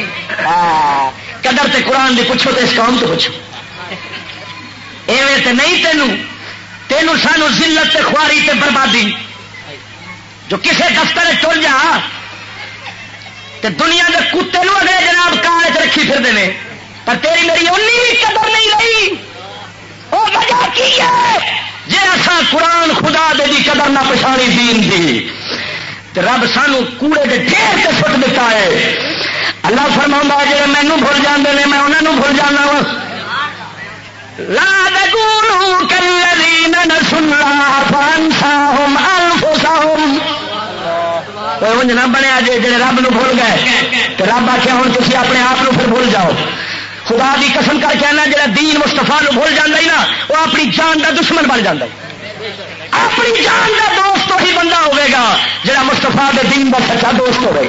قدر تے قرآن دی پوچھو تو اس قوم تو پوچھو. ایویں تے نہیں تینوں سانو ذلت تے خواری تے بربادی. جو کسے دفتر چل جا تے دنیا کے کتے نو اگلے جناب کال چ رکھی پھرتے ہیں پر تیری میری اونی بھی قدر نہیں رہی. وہ وجہ کی ہے جی اصا قرآن خدا دے دی قدر نہ پچھانی دین دی تے رب سانو کوڑے دے ڈھیر سے سٹ دیتا ہے. اللہ فرماؤں جی مینو بھول جاندے نے میں انہوں بھول جانا وا لا تکونوا کالذین نسوا اللہ فانساہم انفسہم انج نہ بنیا جی جڑے رب نو بھول گئے تو رب آخیا ہوں تھی اپنے آپ پھر بھول جاؤ خدا دی قسم کر کے آنا جڑا دین مصطفیٰ نو بھول جانا ہی نا وہ اپنی جان دا دشمن بن جاتا ہے اپنی جان دا دوست وہی بندہ ہوئے گا جڑا مصطفیٰ دے دین دا سچا دوست ہوئے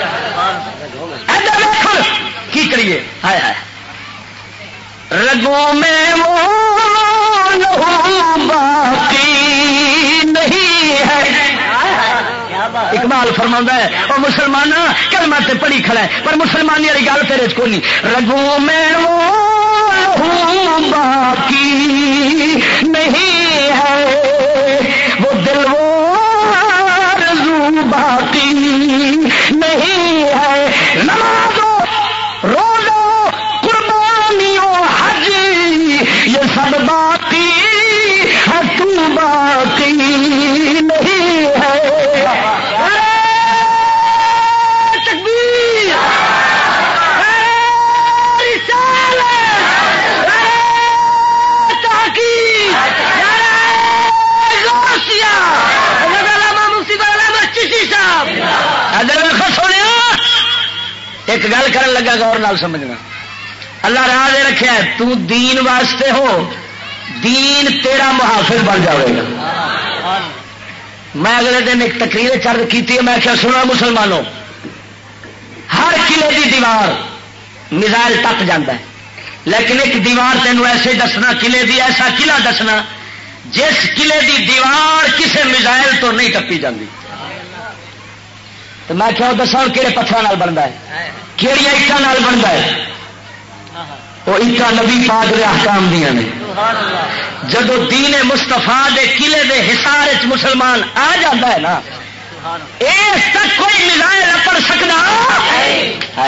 ادھر دیکھو کی کریے ہائے ہائے رگوں میں وہ لہو باقی نہیں ہے اقبال فرماتا ہے اور مسلمان کلمہ تے پڑھی کھڑا ہے پر مسلمانی والی گل تیرے چ کوئی نہیں رگوں میں وہ باقی نہیں ہے وہ دل وہ آرزو باقی نہیں ہے نمازوں روزوں قربانیوں حج یہ سب باقی ہے تو باقی نہیں ہے ایک گل کرن لگا غور نال سمجھنا اللہ راہ دے رکھا ہے تو دین واسطے ہو دین تیرا محافظ بن جائے گا میں اگلے دن ایک تقریر چرد کی میں کیا سنا مسلمانوں ہر قلعے دی دیوار میزائل ٹپ جاتا ہے لیکن ایک دیوار تینوں ایسے دسنا قلعے دی ایسا قلعہ دسنا جس قلعے دی دیوار کسے میزائل تو نہیں ٹپی جاتی تو میں کیا دسا کہڑے پتھر بنتا ہے کہڑی اٹان بنتا ہے وہ اٹا نبی پاک دے احکام دیا نے جدو دین مستفا دے قلعے دے حصار مسلمان آ جاتا ہے نا اس تک کوئی میزائل نہ پڑ سکتا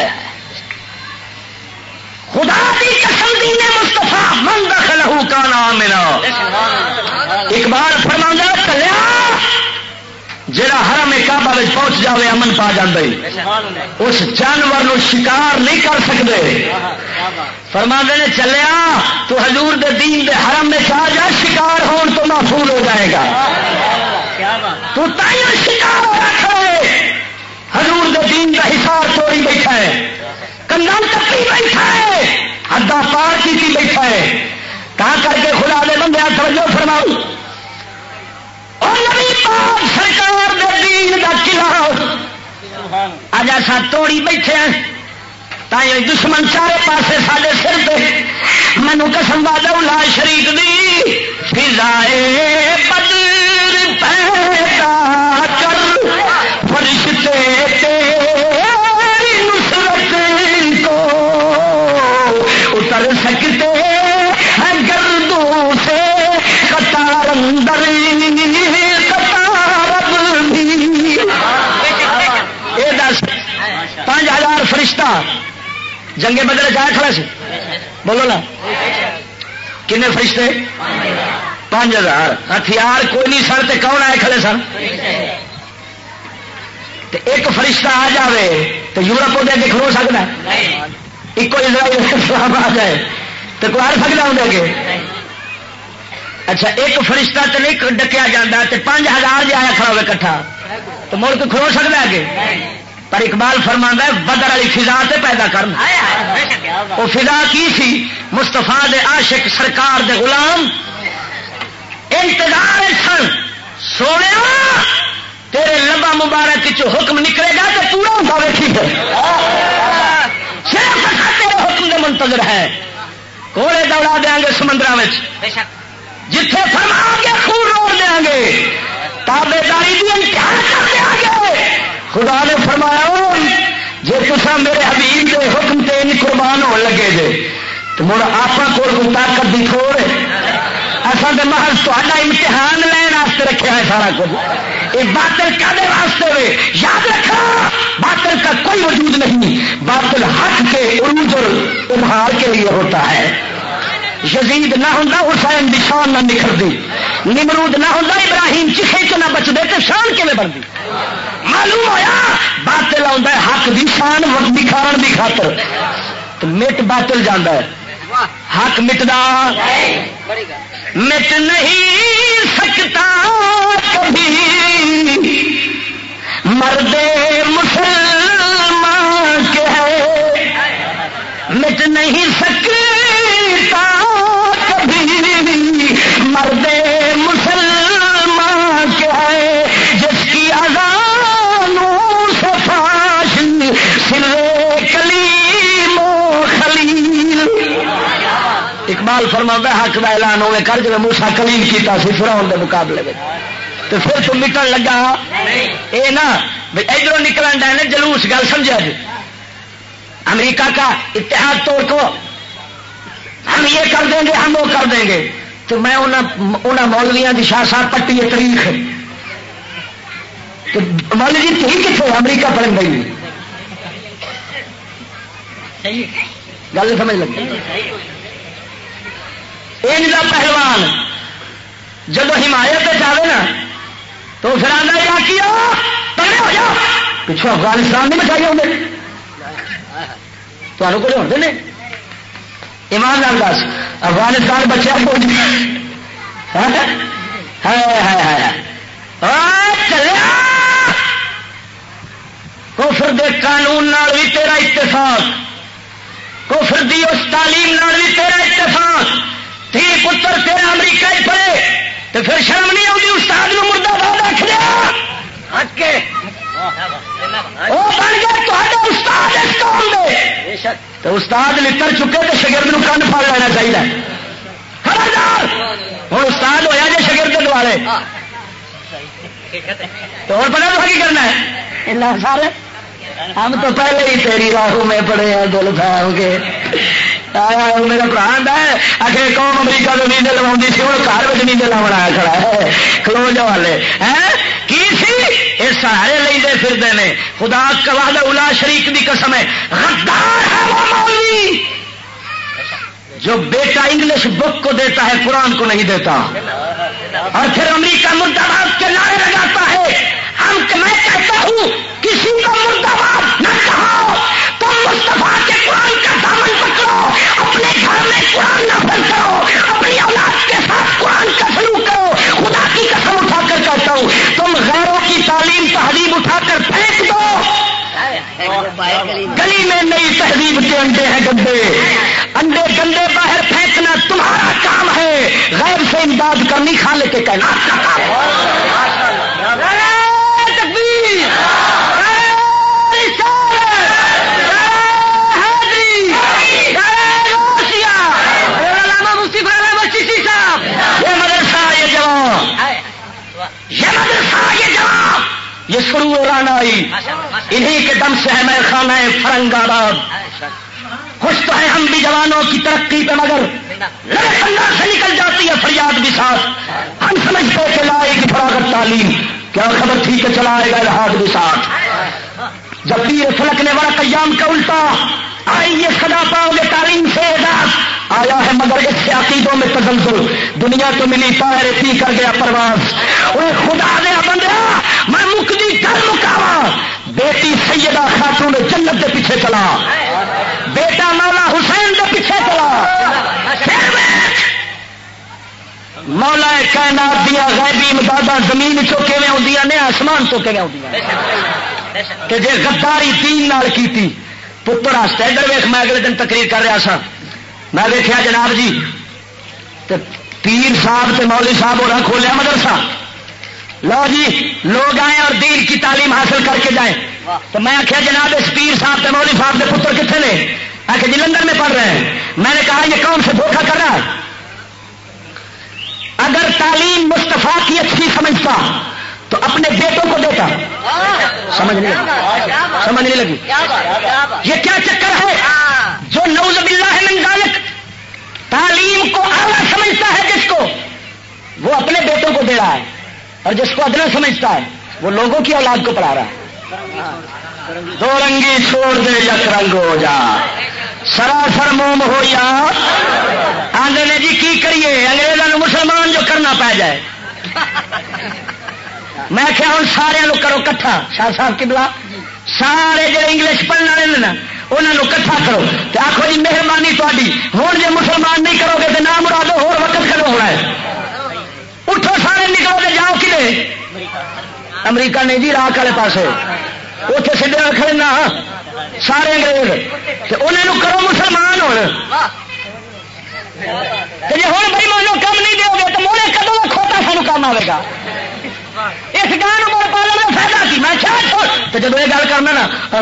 خدا دی قسم دین مستفا من دخلہ کان آمنا اقبال فرماتا چلیا جڑا حرم کعبہ میں پہنچ جاوے امن پا جاندے اس جانور نو شکار نہیں کر سکتے فرماندے نے چلیا تو حضور دے دین دے حرم میں آ جا شکار ہون تو محفوظ ہو جائے گا تو تائیں شکار ہو رکھا ہے حضور دے دین دا حصار توڑی بیٹھا ہے کنڈل ٹپی بیٹھا ہے حداں پار کی بیٹھا ہے کہاں کر کے خدا دے بندے توجہ فرماؤ اور نبی پاک سرکار دے دین دا قلعہ اج ایسا توڑی بیٹھے ہیں تائیں دشمن چارے پاسے سارے سر پہ مینو قسم وعدہ لا شریک دی فضائے بدر پیدا کر فرشتے تیری نصرت کو اتر سکتے ہیں گردوں سے قطار اندر فرشتہ جنگے بدلے جایا کھڑا سی بولو نا کنے فرشتے 5000 ہتھیار کوئی نہیں سن تے کون آئے کھڑے سن تے ایک فرشتہ آ جائے تو یورپ وہ اگے کھلو سکتا ہے ایک اسرائیل آ جائے تو کوئی آ سکتا ہوں اگے اچھا ایک فرشتہ تو نہیں ڈکیا جاتا تے 5000 جی آیا کھڑا ہوئے کٹھا تو مڑ کے کھلو سکتا ہے اگے پر اقبال فرماندا ہے بدر والی فضا تے پیدا کرنا وہ فضا کی سی مستفا دے عاشق سرکار دے غلام انتظار سن سونے تیرے لبا مبارک چ حکم نکلے گا تو پورا ہوتا ویکھی صرف تیرے حکم دے منتظر ہے کوڑے دوڑا دیں گے سمندر میں جتھے فرما گے خون روڑ دیں گے تابے داری بھی امتحان کر دیں گے خدا نے فرمایا جی تصا میرے حبیب کے حکم تے قربان ہو لگے جے تو مڑ آپ کو طاقت دی تھوڑ اصل تو محض تا امتحان لین واسطے رکھا ہے سارا کچھ یہ باطل کدے واسطے ہوئے یاد رکھا باطل کا کوئی وجود نہیں باطل حق کے عروج اور ابھار کے لیے ہوتا ہے یزید نہ ہوتا حسین کی شان نہ نکھرتی نمرود نہ ہوتا ابراہیم چیخے چ نہ بچتے تو شان کیون بنتی معلوم ہوا باطل آتا ہے حق دی شان دکھاؤ دی خاطر تو مٹ باطل جانا ہے حق مٹدا مٹ نہیں سکتا کبھی مرد مسلمان کے ہے مٹ نہیں سکتا کبھی مرد مسلمان کے ہے جس کی اذانوں سے فاش سر کلیم و خلیل اقبال فرماتا ہے حق کا اعلان ہوئے کر جو موسیٰ کلیم کیتا سی فرعون کے مقابلے میں تو پھر تم مٹن لگا اے نا ادھر نکلن ڈے جلوس گل سمجھا جی امریکہ کا اتحاد توڑ کو ہم یہ کر دیں گے ہم وہ کر دیں گے تو میں انہوں مولویاں کی شاہ صاحب پٹی ہے تاریخ تو مولوی جی تھی کتنے امریکہ پڑھن گئی گل سمجھ لگی ان کا پہلوان جب حمایت جائے نا تو پھر آنا کیا کیا پہلے ہو جاؤ پچھو افغانستان نہیں بچائی ہوں گے تمہوں کو ہوتے ہیں ایمان لال دس افغانستان بچیا چلیا کفر دے قانون نال بھی تیرا اتفاق کفر دی اس تعلیم نال بھی تیرا اتفاق تھی پتر تیرا امریکہ ہی پڑے تو پھر شرم نہیں آتی استاد نو مردہ باد رکھ دیا وہ بن گئے استاد اس قوم دے تو استاد لڑ چکے تو شگرد نو کن پڑ لینا چاہیے خبردار ہوں استاد ہویا جی شگرد دوارے تو اور پتا تو کی کرنا ہے سارے ہم تو پہلے ہی تیری راہوں میں پڑے ہیں دل تھام کے میرا برا ہے آخر قوم امریکہ تو نیندے لوا سی وہ گھر میں نیندے لاؤن آیا کھڑا ہے کلوج والے کی سی یہ سہارے لے پھرتے ہیں خدا وحدہ الا شریک دی قسم ہے غدار ہے وہ مولوی جو بیٹا انگلش بک کو دیتا ہے قرآن کو نہیں دیتا اور پھر امریکہ مرداباد کے نعرے لگاتا ہے میں کہتا ہوں کسی کو مرداباد نہ کہو تم مصطفیٰ کے قرآن کا دامن پکڑو اپنے گھر میں قرآن نافذ کرو اپنی اولاد کے ساتھ قرآن کا سلوک کرو خدا کی قسم اٹھا کر کہتا ہوں تم غیروں کی تعلیم تہذیب اٹھا کر پھینک دو گلی میں نئی تہذیب کے انڈے ہیں گندے انڈے گندے باہر پھینکنا تمہارا کام ہے غیر سے امداد کرنی خالق کے کہنا یہ شروع رانائی انہی کے دم سے ہے میں خانہ فرنگ آباد خوش تو ہے ہم بھی جوانوں کی ترقی پہ مگر لڑے خندہ سے نکل جاتی ہے فریاد بھی ساتھ ہم سمجھتے کہ لائے گی فراغت تعلیم کیا خبر تھی کہ چلائے گا الہاد بھی ساتھ جب بھی یہ فلکنے والا قیام کا الٹا آئی یہ صدا پاؤ گے تعلیم سے اعزاز آیا ہے مگر اس سے عقیدوں میں تزلزل دنیا تو ملی طائر پی کر گیا پرواز وہ خدا دیا بندہ میں مکدی کر مکاوا بیٹی سیدہ خاتون جنت کے پیچھے چلا بیٹا مولا حسین کے پیچھے چلا مولا کائنات دیا غیبی امداداں زمین چو کیویں ہوندیاں نے آسمان تو کیویں ہوندیاں کہ جے غداری دین نال کیتی پتر واسطے ادھر ویکھ میں اگلے دن تقریر کر رہا سا میں دیکھا جناب جی پیر صاحب تے مولوی صاحب اور کھولیا مدرسہ لو جی لوگ آئے اور دین کی تعلیم حاصل کر کے جائیں تو میں آخیا جناب اس پیر صاحب تے مولوی صاحب کے پتر کتنے نے آخر جلندر میں پڑھ رہے ہیں میں نے کہا یہ کون سے دھوکہ کر رہا ہے اگر تعلیم مصطفیٰ کی اچھی سمجھتا تو اپنے بیٹوں کو دیتا سمجھ نہیں لگی یہ کیا چکر ہے جو نعوذ باللہ من ذالک تعلیم کو اعلیٰ سمجھتا ہے جس کو وہ اپنے بیٹوں کو دے رہا ہے اور جس کو ادنا سمجھتا ہے وہ لوگوں کی اولاد کو پڑھا رہا ہے دو رنگی چھوڑ دے یک رنگ ہو جا سراسر موم ہو یا آندے نے جی کی کریے انگریزوں مسلمان جو کرنا پی جائے میں کیا ہوں سارے لوگ کرو کٹھا شاہ صاحب کی بلا سارے جڑے انگلش پڑھنے والے نا انہوں کٹھا کرو تو آخو جی مہربانی تاری ہوں جی مسلمان نہیں کرو گے تو نہ مرادو ہو وقت کدو ہونا ہے اٹھو سارے نکلو گے جاؤ کھے امریکہ نہیں جی راک والے پاسے اتنے سیدے کھڑے نہ سارے انگریز تو انہوں کرو مسلمان ہو جی ہوں بھائی مانو کم نہیں دو گے تو موڑے کدو کھوتا سانو کام آئے گا اس گان مڑ پالنے کا فائدہ کی میں چھوڑ تو جب یہ گل کرنا نا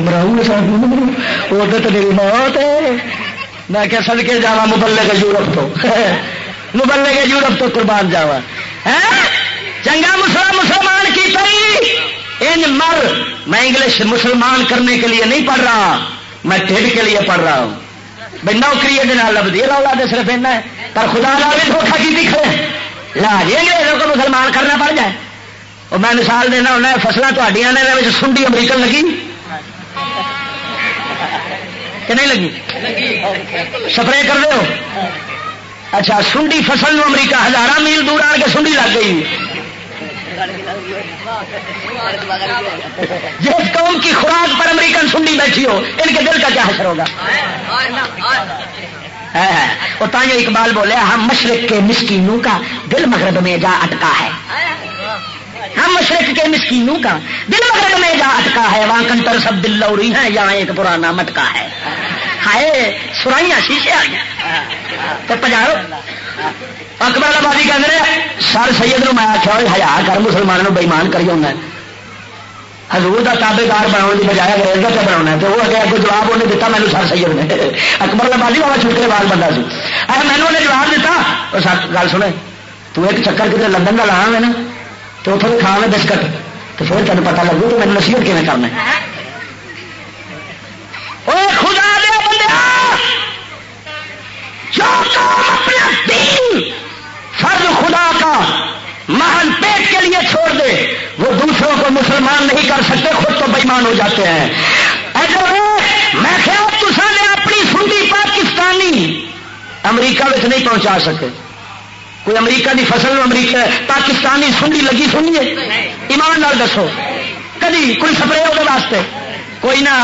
وہ تو میری موت ہے میں کیا سدکے جا مبلغ یورپ تو مبلغ یورپ تو قربان جاوا چنگا مسلمان کی تری ان مر میں انگلش مسلمان کرنے کے لیے نہیں پڑھ رہا میں ٹھڈ کے لیے پڑھ رہا ہوں بھائی نوکری یہ لبھی رولا تو صرف ایسا ہے پر خدا نال بھی دھوکھا کی دکھے لا جی انگریزوں کو مسلمان کرنا پڑ جائے اور میں مثال دینا ہونا فصلیں تھوڑیاں نے سنڈی امریکن لگی کہ نہیں لگی سپرے کر دو اچھا سنڈی فصل نو امریکہ ہزارہ میل دور آ کے سنڈی لگ گئی جس قوم کی خوراک پر امریکن سنڈی بیٹھی ہو ان کے دل کا کیا حشر ہوگا وہ تاجو اقبال بولے ہم مشرق کے مسکینوں کا دل مغرب میں جا اٹکا ہے ہم مشرق کے مسکینوں کا دل مغرب میں جا اٹکا ہے وہاں کنٹر سب دل لوری ہیں یہاں ایک پرانا مٹکا ہے ہائے سرائیاں شیشے آ گیا تو پجارو اکبر آبادی کہتے ہیں سر سید نو میں آخیا ہزا کر مسلمانوں بےمان کری ہونا حضور کا تابے دار بناؤ کی بجائے انگریز کا بنا تو وہ اگے کوئی جواب انہیں دیتا مینو سر سید نے اکبر آبادی والا چھوٹے بال بندہ سی مینو انہیں جواب دیتا گل سنے تو ایک چکر کتنے لندن کا لانا ہے نا تو اتوں کھا میں بسکٹ تو پھر تمہیں پتا لگو تو مینو نصیحت کیون کرنا خدا دے بندے جو اپنا دین فرض خدا کا محل پیٹ کے لیے چھوڑ دے وہ دوسروں کو مسلمان نہیں کر سکتے خود تو بےمان ہو جاتے ہیں میں خیال تسا نے اپنی سنڈی پاکستانی امریکہ میں نہیں پہنچا سکے کوئی امریکہ کی فصل میں امریکہ پاکستانی سنڈی لگی سنیے ایمان نال دسو کدی کوئی سپرے وہ واسطے کوئی نہ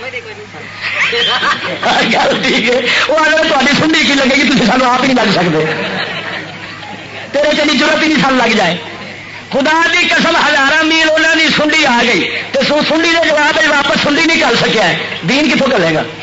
گل ٹھیک ہے وہ اگر تاری سنڈی کی لگے گی تھی سانو آپ ہی نہیں لگ سکتے تیرے چلی ضرورت ہی نہیں سال لگ جائے خدا دی قسم ہزارہ میل انہوں نے سنڈی آ گئی تو سنڈی کے جواب واپس سنڈی نہیں کر سکیا ہے دین کتوں کلے گا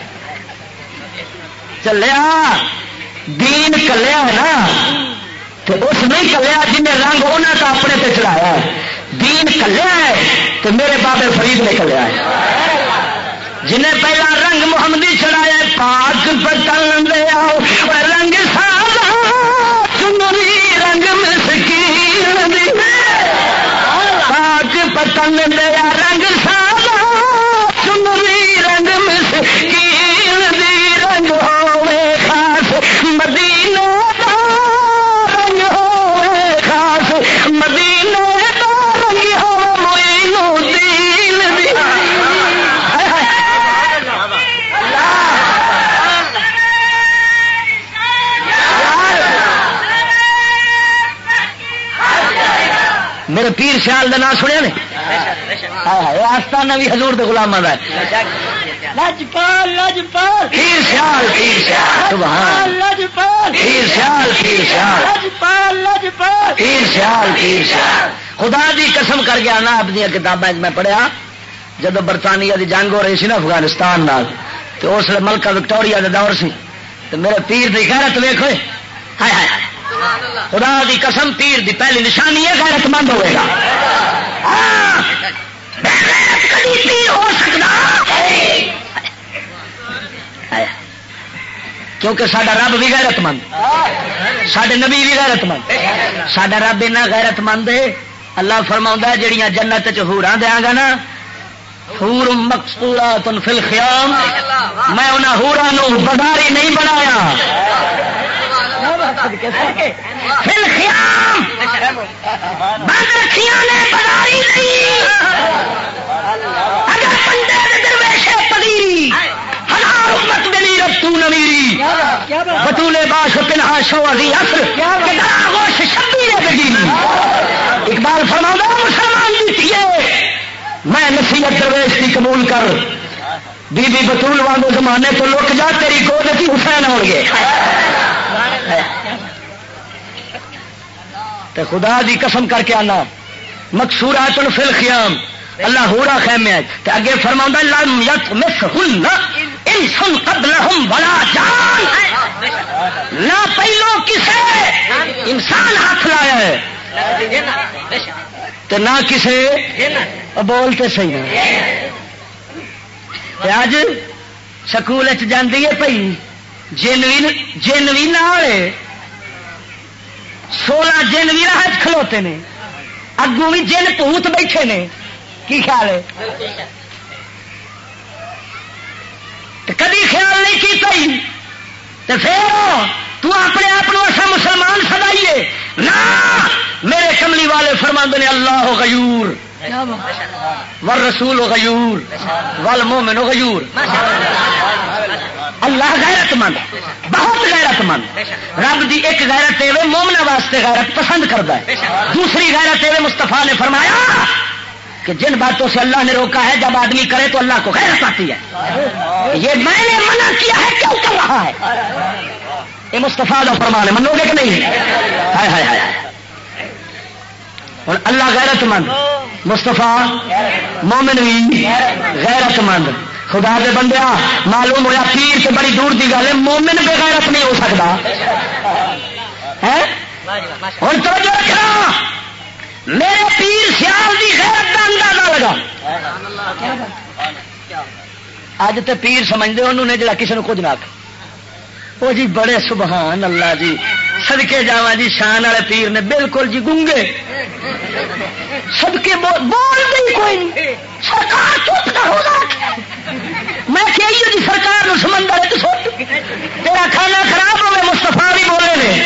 چلیا دین کلیا ہے نا تو اس نہیں کلیا جن رنگ انہوں کا اپنے پہ چڑھایا ہے دین کلیا ہے تو میرے بابے فرید نے کلیا ہے جنہیں پہلا رنگ محمدی چڑھایا پاک پتن لے آؤ رنگ سازا چنری رنگ مسکین دی پاک پتن لے آ رنگ سازا چنری رنگ مسکین دی رنگ ہوے خاص مدینے دا رنگ ہوے خاص مدینے دا رنگ ہو معین الدین دی میرے پیر سیال کا نام سنیا نے آستانہ بھی حضور دے غلاماں دا ہے لجپال لجپال پیر سیال پیر سیال سبحان لجپال پیر سیال پیر سیال لجپال لجپال پیر سیال پیر سیال خدا دی قسم کر گیا نا اپنی کتاباں میں پڑھیا جب برطانیہ دی جنگ ہو رہی سی نا افغانستان نال تو اس ملکہ وکٹوریا دا دور سی تو میرے پیر دی غیرت ویکھو ہائے ہائے خدا دی قسم پیر دی پہلی نشانی ہے غیرت مند ہوئے گا پیر ہو سکتا کیونکہ سڈا رب بھی غیرت مند سڈے نبی بھی غیرت مند سڈا رب اینا غیرت مند ہے اللہ فرماؤں جہاں جنت چوراں دیا گا نا حور مقصورات فی الخیام میں انہاں حوراں نو بداری نہیں بنایا فی الخیام بند رکھیاں نے بداری نہیں اگر بندے دے درویش پگیری ہزار امت دلی رب تو نمیری بطولے باش پنہا شوازی اثر کہ درا گوش شبیر بگیری اقبال فرماؤں مسلمان دیتی ہے میں نصیحت نصیحت درویش کی قبول کر، بی بی بطول وانگو زمانے تو لک جا، تیری گود کی حسین ہو گے. تو خدا دی قسم کر کے آنا مقصورات فی الخیام، اللہ ہورا خیمے تے اگے فرماؤں لم یطمثہن انس قبلہم ولا جان، نہ پہلو کسے انسان ہاتھ لایا ہے تے نہ کسے بولتے صحیح تے اج سکول جاندی ہے پئی جن بھی نال 16 جن بھی راہ کھلوتے نے، اگوں بھی جن پوت بیٹھے نے. کی خیال ہے؟ کدی خیال نہیں کیتا ہی تو پھر تو اپنے آپ ایسا مسلمان سدائیے نہ. میرے کملی والے فرماندے نے اللہ غیور والرسول غیور والمومن غیور. اللہ غیرت مند، بہت غیرت مند. رب دی ایک غیرت ہے مومنا واسطے غیرت پسند کرتا ہے، دوسری غیرت ہے مصطفیٰ نے فرمایا کہ جن باتوں سے اللہ نے روکا ہے جب آدمی کرے تو اللہ کو غیرت آتی ہے. یہ میں نے منع کیا ہے کیوں کر رہا ہے؟ یہ مصطفیٰ کا فرمان ہے، منو گے کہ نہیں؟ ہائے ہائے ہائے. اور اللہ غیرت مند، مصطفیٰ مومن بھی غیرت مند. خدا دے بندیا معلوم ہوا پیر سے بڑی دور کی گل ہے، مومن بے غیرت نہیں ہو سکتا. اور توجہ رکھنا، میرے پیر سیال کی غیرت کا اندازہ لگا. اج تے پیر سمجھتے انہوں نے جڑا کسی نے کچھ نہ وہ جی بڑے سبحان اللہ جی صدقے جاواں جی شان والے پیر نے بالکل جی گونگے صدقے بول نہیں کوئی نہیں. سرکار چپ نہ ہو میں کہ جی سرکار نو سمندر تو سوٹ تیرا کھانا خراب ہوئے. مصطفیٰ بھی بولے نے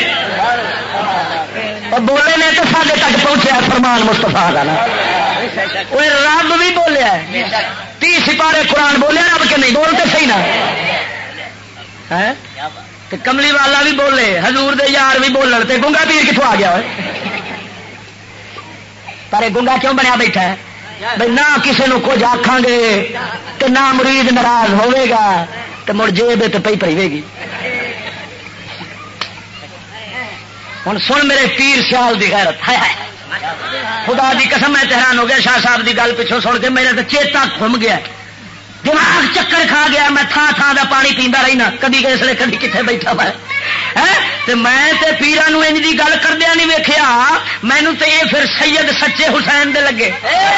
اور بولے نے تو سارے تک پہنچیا فرمان مصطفیٰ کا نا. رب بھی بولیا 30 سپارے قرآن بولیا رب کے نہیں بولتے صحیح نا. کملی والا بھی بولے حضور دے یار بھی بولن تے گونگا پیر کتوں آ گیا پر گونگا کیوں بنیا بیٹھا ہے؟ بھائی نہ کسی نو کچھ آکھاں گے تو نہ مرید ناراض ہوے گا تو مڑ جیب تو پئی پئی گی. ہوں سن میرے پیر سیال دی غیرت ہے خدا دی قسم میں حیران ہو گیا. شاہ صاحب دی گل پچھوں سن کے میرے تو چیتا گھم گیا، دماغ چکر کھا گیا. میں تھان تھان کا پانی پیندا رہی نا، کدی کس لیے کدی کتنے بیٹھا میں پیران انج دی گل کردیا نہیں ویکھیا. مینو تو یہ پھر سید سچے حسین دے لگے.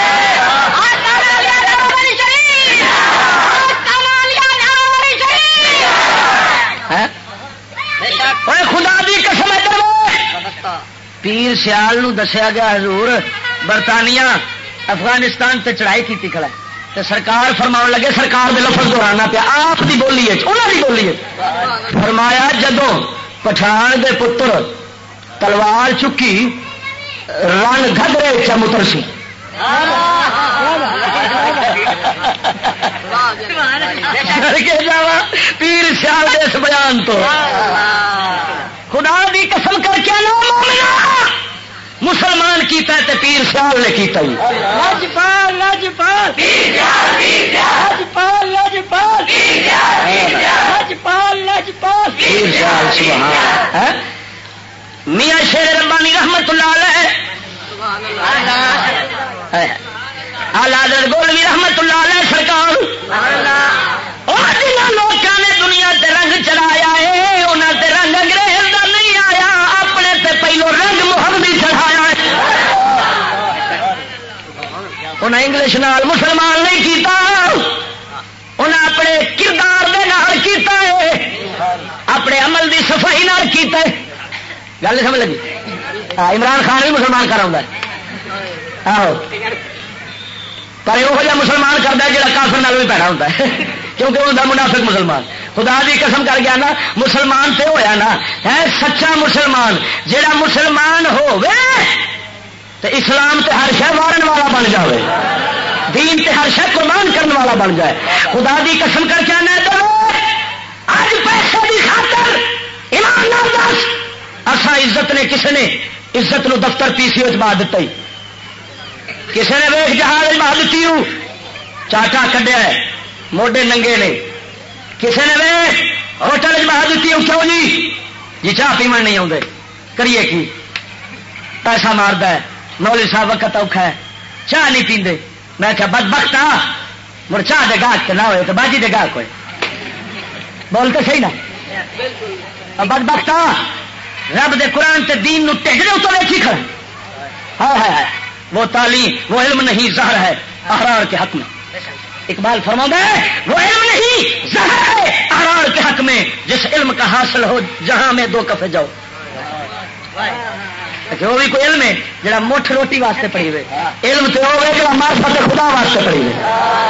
خدا دی قسم پیر سیال نو دسیا گیا حضور برطانیہ افغانستان تے چڑھائی کی کھڑا تو سرکار فرماؤ لگے، سرکار دے لفظ دہرانا پیا آپ دی بولی ہے انہوں دی بولی ہے. فرمایا جدو پٹھان دے پتر تلوار چکی رن گھگرے چمتر سی. پیر سیال دے اس بیان تو خدا دی قسم کر کے مسلمان کیتا ہے تے پیر سیال نے کیتا ہی. لاجپال لاجپال لاجپال لاجپال لاجپال لاجپال پیر سیال سبحان. میاں شیر ربانی رحمت اللہ علیہ، اعلی حضرت گولوی رحمت اللہ علیہ سرکار لوگوں نے دنیا تے رنگ چڑھایا ہے انہوں تے رنگ انگریز کا نہیں آیا، اپنے تے پہلو رنگ محمدی چڑھایا ہے. انہیں انگلش نال مسلمان نہیں کیتا، انہیں اپنے کردار دے نال کیتا ہے، اپنے عمل دی صفائی نال کیتا ہے. گل نہیں سمجھ لگی؟ عمران خان بھی مسلمان کرا آہو پر وہ جا مسلمان کرتا ہے جا کافر نال بھی پیڑا ہوتا ہے کیونکہ وہ منافق مسلمان. خدا دی قسم کر گیا نا مسلمان تے ہویا نا ہے سچا مسلمان جڑا مسلمان ہووے تے اسلام تے ہر شے وارن والا بن جاوے، دین تے ہر شے قربان کرنے والا بن جائے. خدا دی قسم کر کے آنا اج پیسے دی خاطر ایمان نال دس اسا عزت نے کسے نے عزت نو دفتر پی سی او چ بہا دتا ہی، کسی نے ویخ جہاز بہا دیتی چاٹا کڈیا ہے موڈے ننگے نے کسی نے وے ہوٹل بہا دیتی کیوں جی چاہ پیمن نہیں آتے کریے کی پیسہ مارد ہے مولوی صاحب وقت اوکھا ہے چاہ نہیں پیندے میں کیا بدبخت آ مڑ چاہ دے گاہک نہ ہوئے تو باجی دے گاہک ہوئے بولتے صحیح نا بدبخت آ رب دے قرآن تے دین نو ٹھڈ دے اتوں ویکھی کھڑے ہائے وہ تعلیم وہ علم نہیں زہر ہے احرار کے حق میں اقبال فرماتا ہے وہ علم نہیں زہر ہے احرار کے حق میں جس علم کا حاصل ہو جہاں میں دو کفے جاؤ وہ بھی کوئی علم ہے جڑا مٹھ روٹی واسطے پڑھی ہوئے علم تو وہ ہے جڑا معرفت خدا واسطے پڑھی ہوئے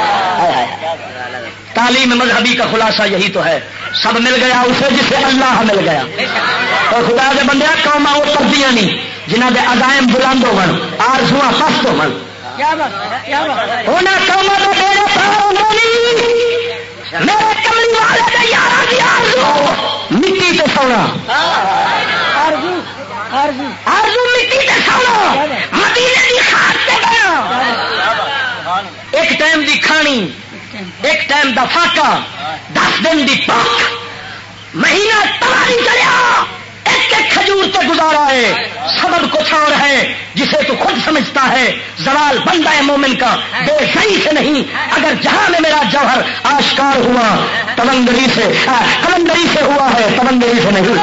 تعلیم مذہبی کا خلاصہ یہی تو ہے سب مل گیا اسے جسے اللہ مل گیا اور خدا کے بندے قوما وہ پردیاں نہیں جنہ کے عزائم بلند ہو آرزواں پست ہو مٹی تے سونا آرزو مٹی تے سونا مدینے دی خاک تے گیا ایک ٹائم دی کھانی ایک ٹائم دا فاقہ 10 دن دی پاک مہینہ تباری چلیا ایک ایک کھجور تے گزارا ہے سبب کچھ اور ہے جسے تو خود سمجھتا ہے زوال بندہ ہے مومن کا بے صحیح سے نہیں اگر جہاں میں میرا جوہر آشکار ہوا تمنگری سے کلندری سے ہوا ہے تمنگری سے نہیں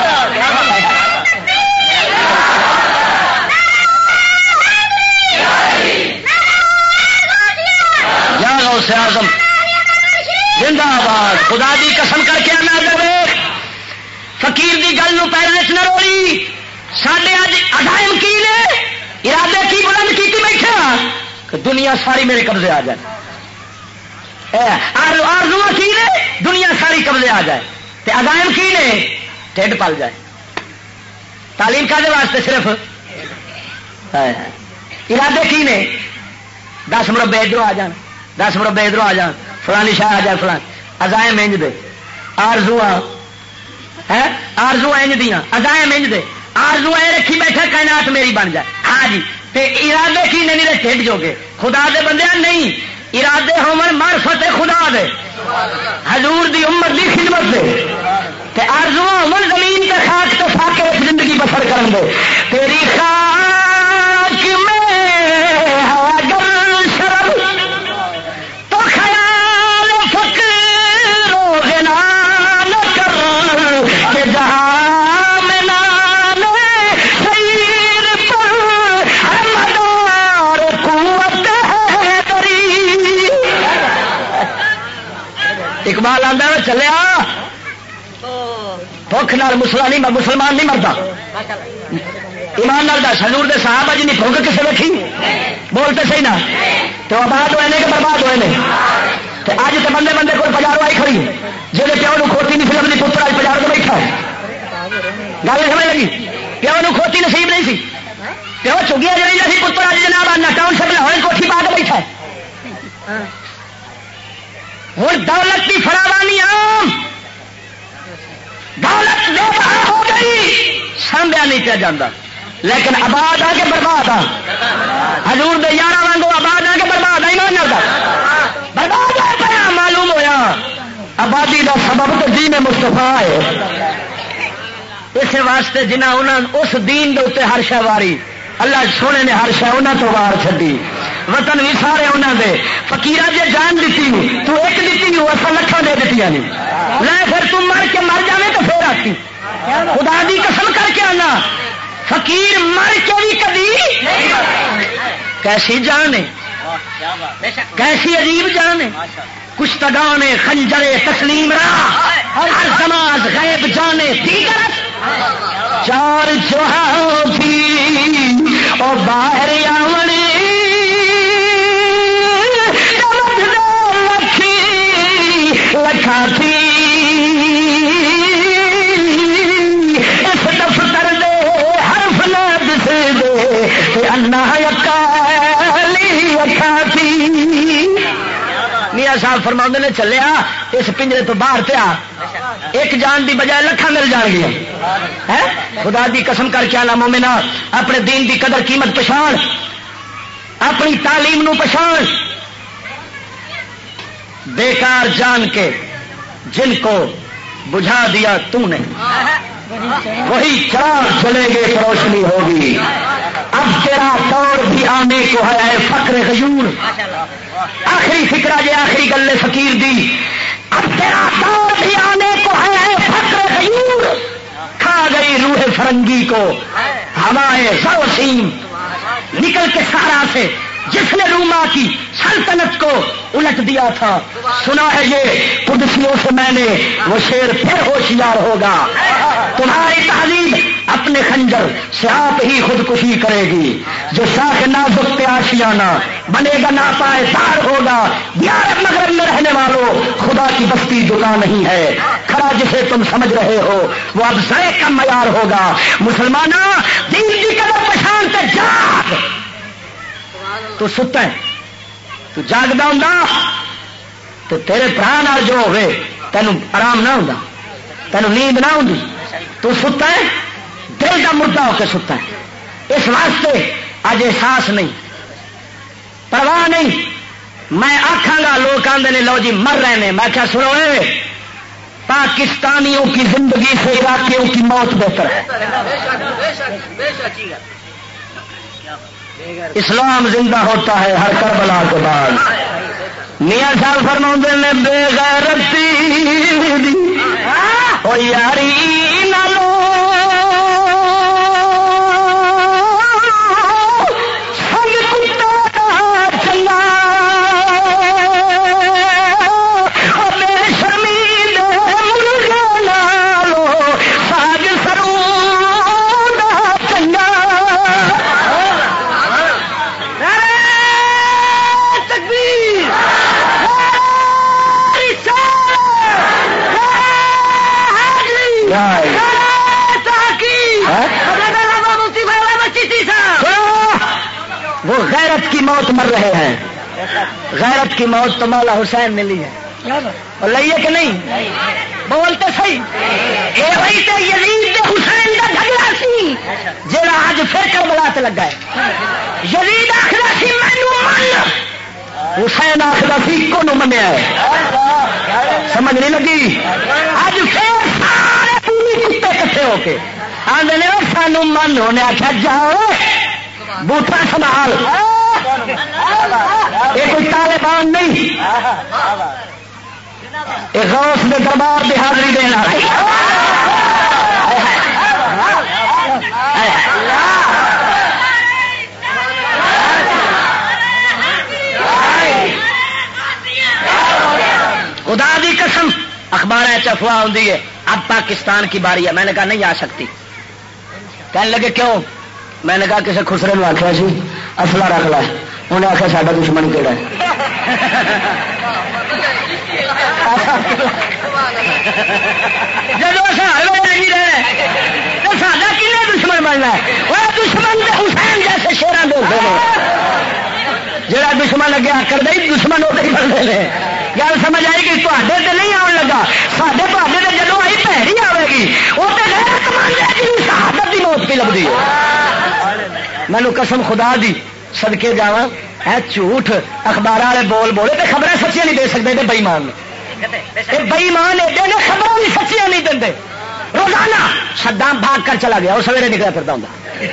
سے اعظم زندہ باد خدا دی قسم کر کے آنا دے فقیر دی گل نو پیروں چ نہ روڑی ساڈے اج عزائم کی نے ارادے کی بلند کیتی بیٹھا کہ دنیا ساری میرے قبضے آ جائے آرزو کی نے دنیا ساری قبضے آ جائے تے عزائم کی نے ٹھڈ پل جائے تعلیم کاہدے واسطے صرف ارادے کی نے 10 مربے ادھر آ جان 10 مربے ادھر آ جان فلانی شاہ آ جائے فلان عزائم انج دے آرزو انج دیا عزائم انج دے آرزو اے رکھی بیٹھا کائنات میری بن جائے ہاں جی تے ارادے کی نہیں رہے ٹھڈ جو گے خدا دے بندے نہیں ارادے ہومن معرفت خدا دے حضور دی امت دی خدمت دے تے آرزو ہومن زمین تے خاک تے فاقے زندگی بسر کرن دے تیری خاک میں اقبال آدھا چلیا بھوک نال مسلمان نہیں مرتا ایمان نال دس حضور دے صحابہ جی نہیں بھوک کسے ویکھی بولتے صحیح نا تو آباد ہوئے نے کہ برباد ہوئے نے اج تو بندے بندے کو بازار آئی کھڑی جی پیو نو کھوتی نہیں فلم نہیں پتر اج بازار کو بیٹھا گل سمجھ لگی پیو نو کھوتی نصیب نہیں سی پیو چگیا جی سی پتر اج جناب ٹاؤن شپ لاہور کوٹھی پا کے بیٹھا ہوں دولت کی فراوانی عام دولت بے بہا ہو گئی سامیا نہیں پیا جانا لیکن آباد آ کے برباد آ حضور دے یارہ وانگو آباد آ کے برباد آ ایمان نال برباد آ پیا معلوم ہویا آبادی کا سبب تو دین مصطفیٰ ہے اس واسطے جنہ اس دین دے اتنے ہر شے واری اللہ سونے نے ہر شے انہوں تو وار چڈی وطن بھی سارے انہوں دے فقیر جی جان دیتی نہیں تو ایک دیتی نہیں اصل لکھان دے دیتی نہیں لے پھر تم مر کے مر جائے تو پھر آتی خدا دی قسم کر کے آنا فقیر مر کے بھی کبھی کیسی جان ہے کیسی عجیب جان ہے کچھ تگانے خنجرے تسلیم را ہر سماج غیب جانے دیگر چار چوہاں تھی اور باہر آونے لکھا تھی اس دفتر دے حرف نہ دس دے انا یکالی لکھا تھی میاں صاحب فرماندے نے چلیا اس پنجرے تو باہر پیا ایک جان دی بجائے لکھاں مل جان گیا خدا دی قسم کر کے آنا مومنا اپنے دین دی قدر قیمت پچھاڑ اپنی تعلیم نو پچھاڑ بیکار جان کے جن کو بجھا دیا تو نے وہی چراغ جلے گے روشنی ہوگی. اب تیرا دور بھی آنے کو ہے فقر غیور. آخری فکرہ جی آخری گلے فقیر دی. اب تیرا دور بھی آنے کو ہے فقر غیور. کھا گئی روح فرنگی کو ہمارے سوسیم. نکل کے سہارا سے جس نے روما کی سلطنت کو الٹ دیا تھا. سنا ہے یہ قدسیوں سے میں نے وہ شیر پھر ہوشیار ہوگا. تمہاری تہذیب اپنے خنجر سے آپ ہی خودکشی کرے گی. جو شاخ نازک پہ آشیانہ بنے گا ناپائے دار ہوگا. بیار مغرب میں رہنے والوں خدا کی بستی دکان نہیں ہے. کھڑا جسے تم سمجھ رہے ہو وہ اب ذرے کا معیار ہوگا. مسلمانوں دین کی قدر پہچان سے جاگ. تو ستا ہے تو جاگدا ہوں تو تیرے برا نال جو ہوئے تینوں آرام نہ ہوں, تینوں نیند نہ ہوں. تو ستا ہے دل کا مردہ ہو کے ستا ہے. اس واسطے اج احساس نہیں, پرواہ نہیں. میں آکھاں گا لوگ آندے نے لو جی مر رہے ہیں. میں کیا سنو پاکستانیوں کی زندگی سے عراقیوں کی موت بہتر ہے. اسلام زندہ ہوتا ہے ہر کربلا کے بعد. میاں صاحب فرماتے نے بے غیرتی او یاری نہ لو سنگ کتا چلا بے شرمی دے مرغے نہ لو ساگ سرو چنگا. وہ غیرت کی موت مر رہے ہیں. غیرت کی موت تو مولا حسین نے لی ہے اور لئیے کہ نہیں بولتے صحیح. یزید حسین کا جھگڑا سی جڑا اج پھر کربلا تے لگا ہے. یزید آخر سی مینوں من, حسین آخر سی کو منیا ہے. سمجھ نہیں لگی. اج پھر سارے پوری کتے کٹھے ہو کے آدھے نے سانو من ہونے آخیا جاؤ بوٹا سنبھال. یہ کوئی طالبان نہیں, یہ غوث نے دربار کی حاضری دینا. خدا دی قسم اخبار افواہ ہوتی ہے اب پاکستان کی باری ہے. میں نے کہا نہیں آ سکتی. کہنے لگے کیوں؟ میں نے کہا کسی خسرے نے آخیا سی اسلحہ رکھ لا. انہیں آخیا ساڈا دشمن کہڑا ہے. جب نہیں رہنا تو ساڈا کنے دشمن بننا ہے؟ وہ دشمن حسین جیسے شیران دے جہاں دشمن اگے آکر دے دشمن وہ بنتے ہیں. گل سمجھ آئی کہ تے نہیں آن لگا سڈے تے جدو آئی پیڑی آئے گی وہ تو شہادت کی موت پہ لگتی ہے. مینو قسم خدا دی صدقے جاواں ہے جھوٹ اخبار والے بول بولے تو خبریں سچیاں نہیں دے سکتے. بئیمان نے بئیمان ایڈے نے خبریں بھی سچیاں نہیں دے. روزانہ صدام بھاگ کر چلا گیا وہ سویرے نکلا پھرتا ہوں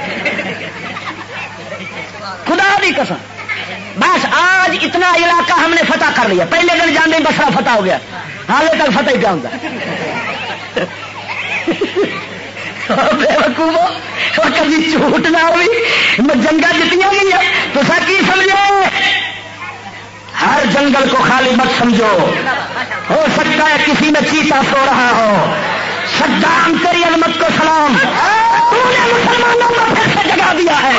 خدا دی قسم. بس آج اتنا علاقہ ہم نے فتح کر لیا. پہلے دن جانے بسرا فتح ہو گیا, حالے تک فتح ہی کیا ہوتا بے وقوف کبھی جھوٹ نہ ہوئی جنگا جتنی گئی تو کی سمجھو ہر جنگل کو خالی مت سمجھو. ہو سکتا ہے کسی میں چیتا سو رہا ہو. صدام تیری عظمت کو سلام, تو نے مسلمانوں کو پھر سے جگا دیا ہے.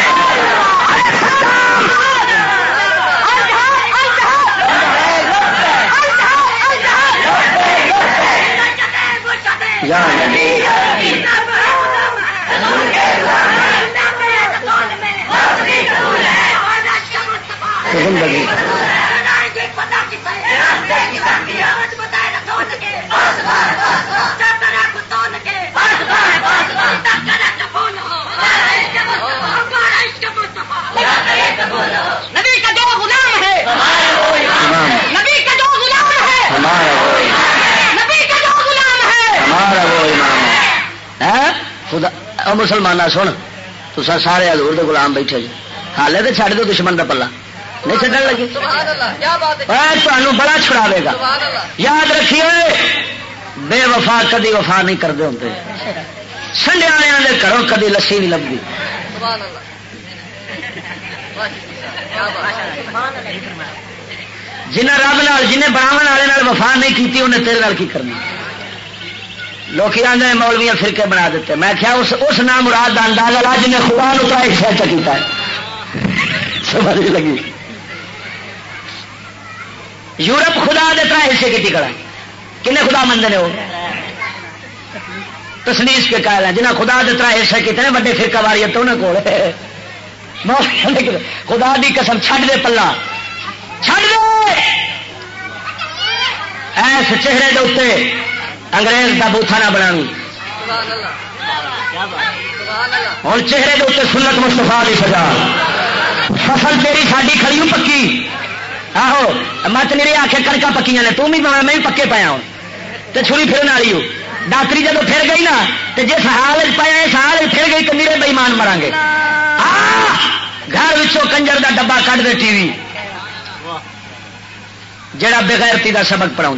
زندگی نبی کا جو غلام ہے, نبی کا جو غلام ہے مسلمان سن تو سارے حضور دے غلام بیٹھے جی حالے تو چھڈ دو دشمن کا پلا نہیں چڈن لگے تمہیں بڑا چھڑاوے گا یاد رکھیے بے وفا کدی وفا نہیں کرتے ہوتے سنڈیا والے گھروں کدی لسی نہیں لگتی جنہیں رب نال جنہیں بناو والے وفا نہیں کی انہیں تیرے نال کی کرنی لوگ آدھے مولویاں فرقے بنا دیتے میں کیا اس نام مراد کا اندازہ لا جنہیں خدا نو تو ایک شہر کیتا ہے سمجھ لگی یورپ خدا دے طرح حصے کی کڑا کنے خدا مندے نے وہ تسلیس کے قائل ہیں جنہیں خدا دے طرح حصے کیتے ہیں بڑے فرقہ واریت تو انہیں کول خدا دی قسم چھڈ دے پلا چھڈ دے ایس چہرے دے اوتے انگریز کا بوتھا نہ بنا ہوں چہرے دے اوتے سنت مصطفیٰ دی سزا فصل تیری ساڈی کھڑی پکی آہو مت میرے آخے کڑکا پکیاں نے تم بھی میں پکے پایا ہوں تو چھری پھرن والی ہو ڈاکٹری جب پھر گئی نا تو جس حال پایا اس حال پھر گئی تو میرے بےمان مران گے گھر وچوں کنجر دا ڈبا کٹ دے ٹی وی جڑا بغیرتی دا سبق پڑھاؤں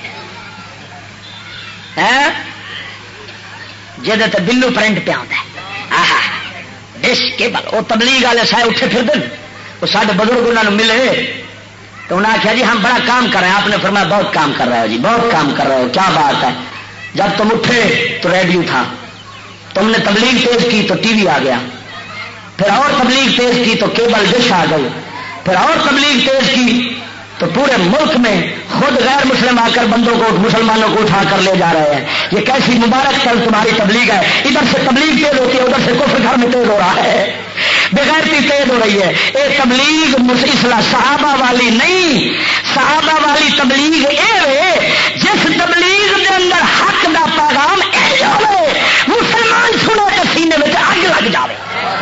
جہد بلو پرنٹ پہ آتا ہے ڈش کیبل وہ تبلیغ والے سائے اٹھے پھر دن وہ سارے بزرگ انہوں نے ملے تو انہوں نے کہا جی ہم بڑا کام کر رہے ہیں آپ نے فرمایا بہت کام کر رہے ہو جی بہت کام کر رہے ہو کیا بات ہے جب تم اٹھے تو ریڈیو تھا تم نے تبلیغ تیز کی تو ٹی وی آ گیا پھر اور تبلیغ تیز کی تو کیبل ڈش آ گئی پھر اور تبلیغ تیز کی تو پورے ملک میں خود غیر مسلم آ کر بندوں کو مسلمانوں کو اٹھا کر لے جا رہے ہیں یہ کیسی مبارک کل تمہاری تبلیغ ہے ادھر سے تبلیغ تیز ہوتی ہے ادھر سے کفر گھر میں تیز ہو رہا ہے بغیرتی تیز ہو رہی ہے یہ تبلیغ اصلاح صحابہ والی نہیں صحابہ والی تبلیغ یہ جس تبلیغ کے اندر حق دا پیغام مسلمان سنے تو سینے میں اگ لگ جائے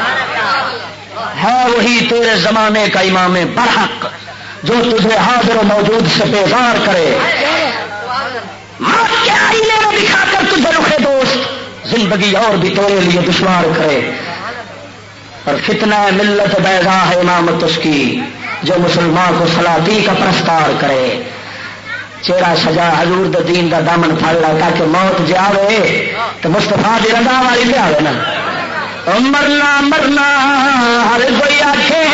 ہے وہی تیرے زمانے کا امام برحق جو تجھے حاضر و موجود سے بیزار کرے موت کے آئینے میں دکھا کر تجھے رخے دوست زندگی اور بھی تیرے لیے دشوار کرے اور فتنہ ملت بیضا ہے امامت اس کی جو مسلمان کو سلاطی کا پرستار کرے چہرہ سجا حضور دے دین دا دامن پھڑ لا تاکہ موت جے آوے تو مصطفیٰ دی رضا والی لے آوے نا مرنا مرنا ہر کوئی آکھے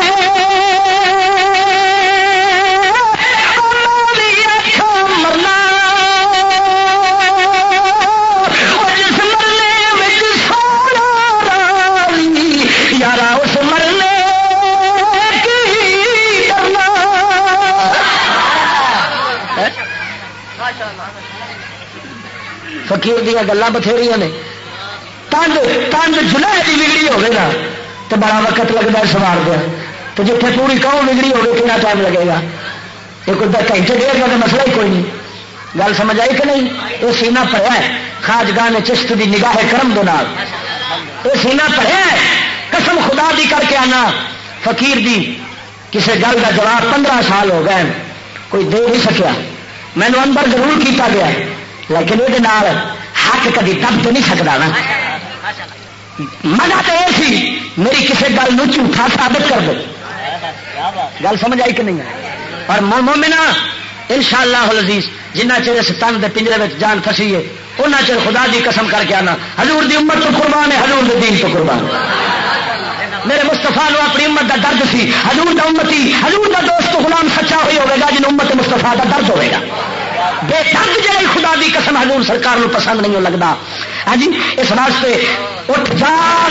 فقیر دیا گلا بتھیری نے تنگ تنگ جناح کی بگڑی ہوگی نا تو بڑا وقت لگتا ہے سوار دیا تو جتنے پوری قوم بگڑی ہوگی کتنا ٹائم لگے گا یہ کوئی گھنٹے ڈیڑھ کا مسئلہ ہی کوئی نہیں گل سمجھ آئی کہ نہیں یہ سینہ پڑھیا ہے خواجگاہ نے چشت دی نگاہ کرم دے نال یہ سینہ پڑھیا ہے قسم خدا دی کر کے آنا فقیر دی کسی گل کا جواب 15 سال ہو گئے کوئی دے نہیں سکیا مینو اندر ضرور کیتا گیا لیکن یہ حق کدی دب تو نہیں سکتا نا مزہ تو یہ سی میری کسی گل نو جھوٹا ثابت کر دو گل سمجھ آئی کہ نہیں اور مومنا انشاءاللہ العزیز جنہ چر اس تن دے پنجرے میں جان پھسی ہے انہ چر خدا دی قسم کر کے آنا حضور دی امت تو قربان ہے حضور دی دین تو قربان میرے مصطفیٰ نو اپنی امت دا درد سی حضور دا امتی حضور دا دوست غلام سچا ہوئی ہوگا جن امت مصطفیٰ دا درد ہوئے گا بے تنگ جی خدا دی قسم حضور سرکار نو پسند نہیں لگتا ہاں جی اس واسطے اٹھ جاگ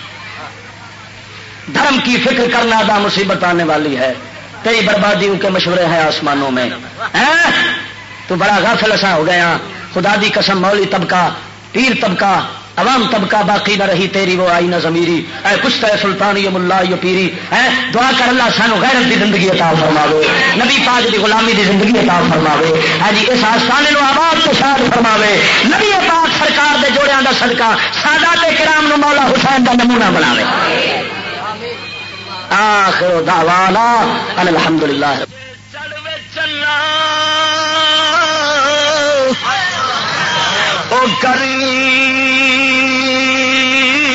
دھرم کی فکر کرنا دا مصیبت آنے والی ہے تیری بربادیوں کے مشورے ہیں آسمانوں میں تو بڑا غافل ایسا ہو گیا خدا دی قسم مولی طبقہ پیر طبقہ عوام طبقہ باقی نہ رہی تیری وہ آئی نہ ضمیری اے کچھ ہے سلطانی ملا یہ پیری دعا کر اللہ سانو غیرت دی زندگی عطا فرماوے نبی پاک دی غلامی دی زندگی عطا فرماوے ہاں جی اس آستانے نو آباد تو شاد فرماوے نبی پاک سرکار دے جوڑیاں دا صدقہ سادات کرام نو مولا حسین دا نمونہ بناوے آخر دعوانا ان الحمدللہ او کریم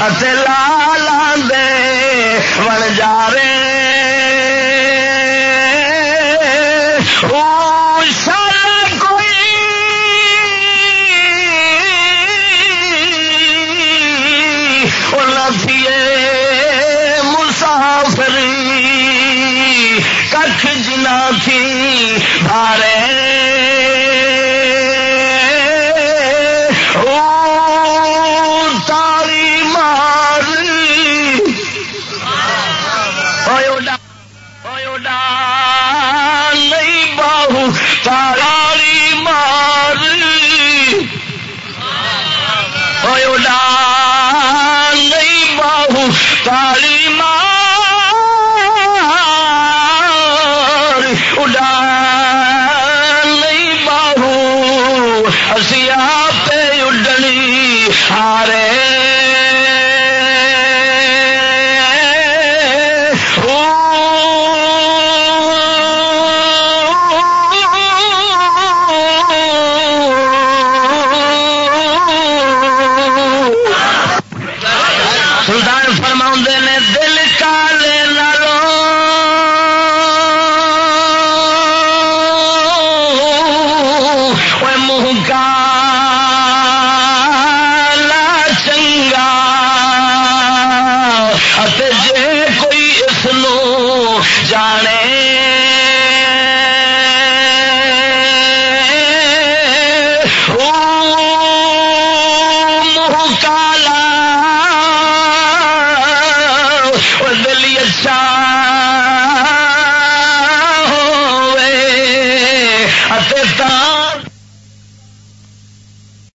لالا دے ون جا رے تھی بھارے او تاری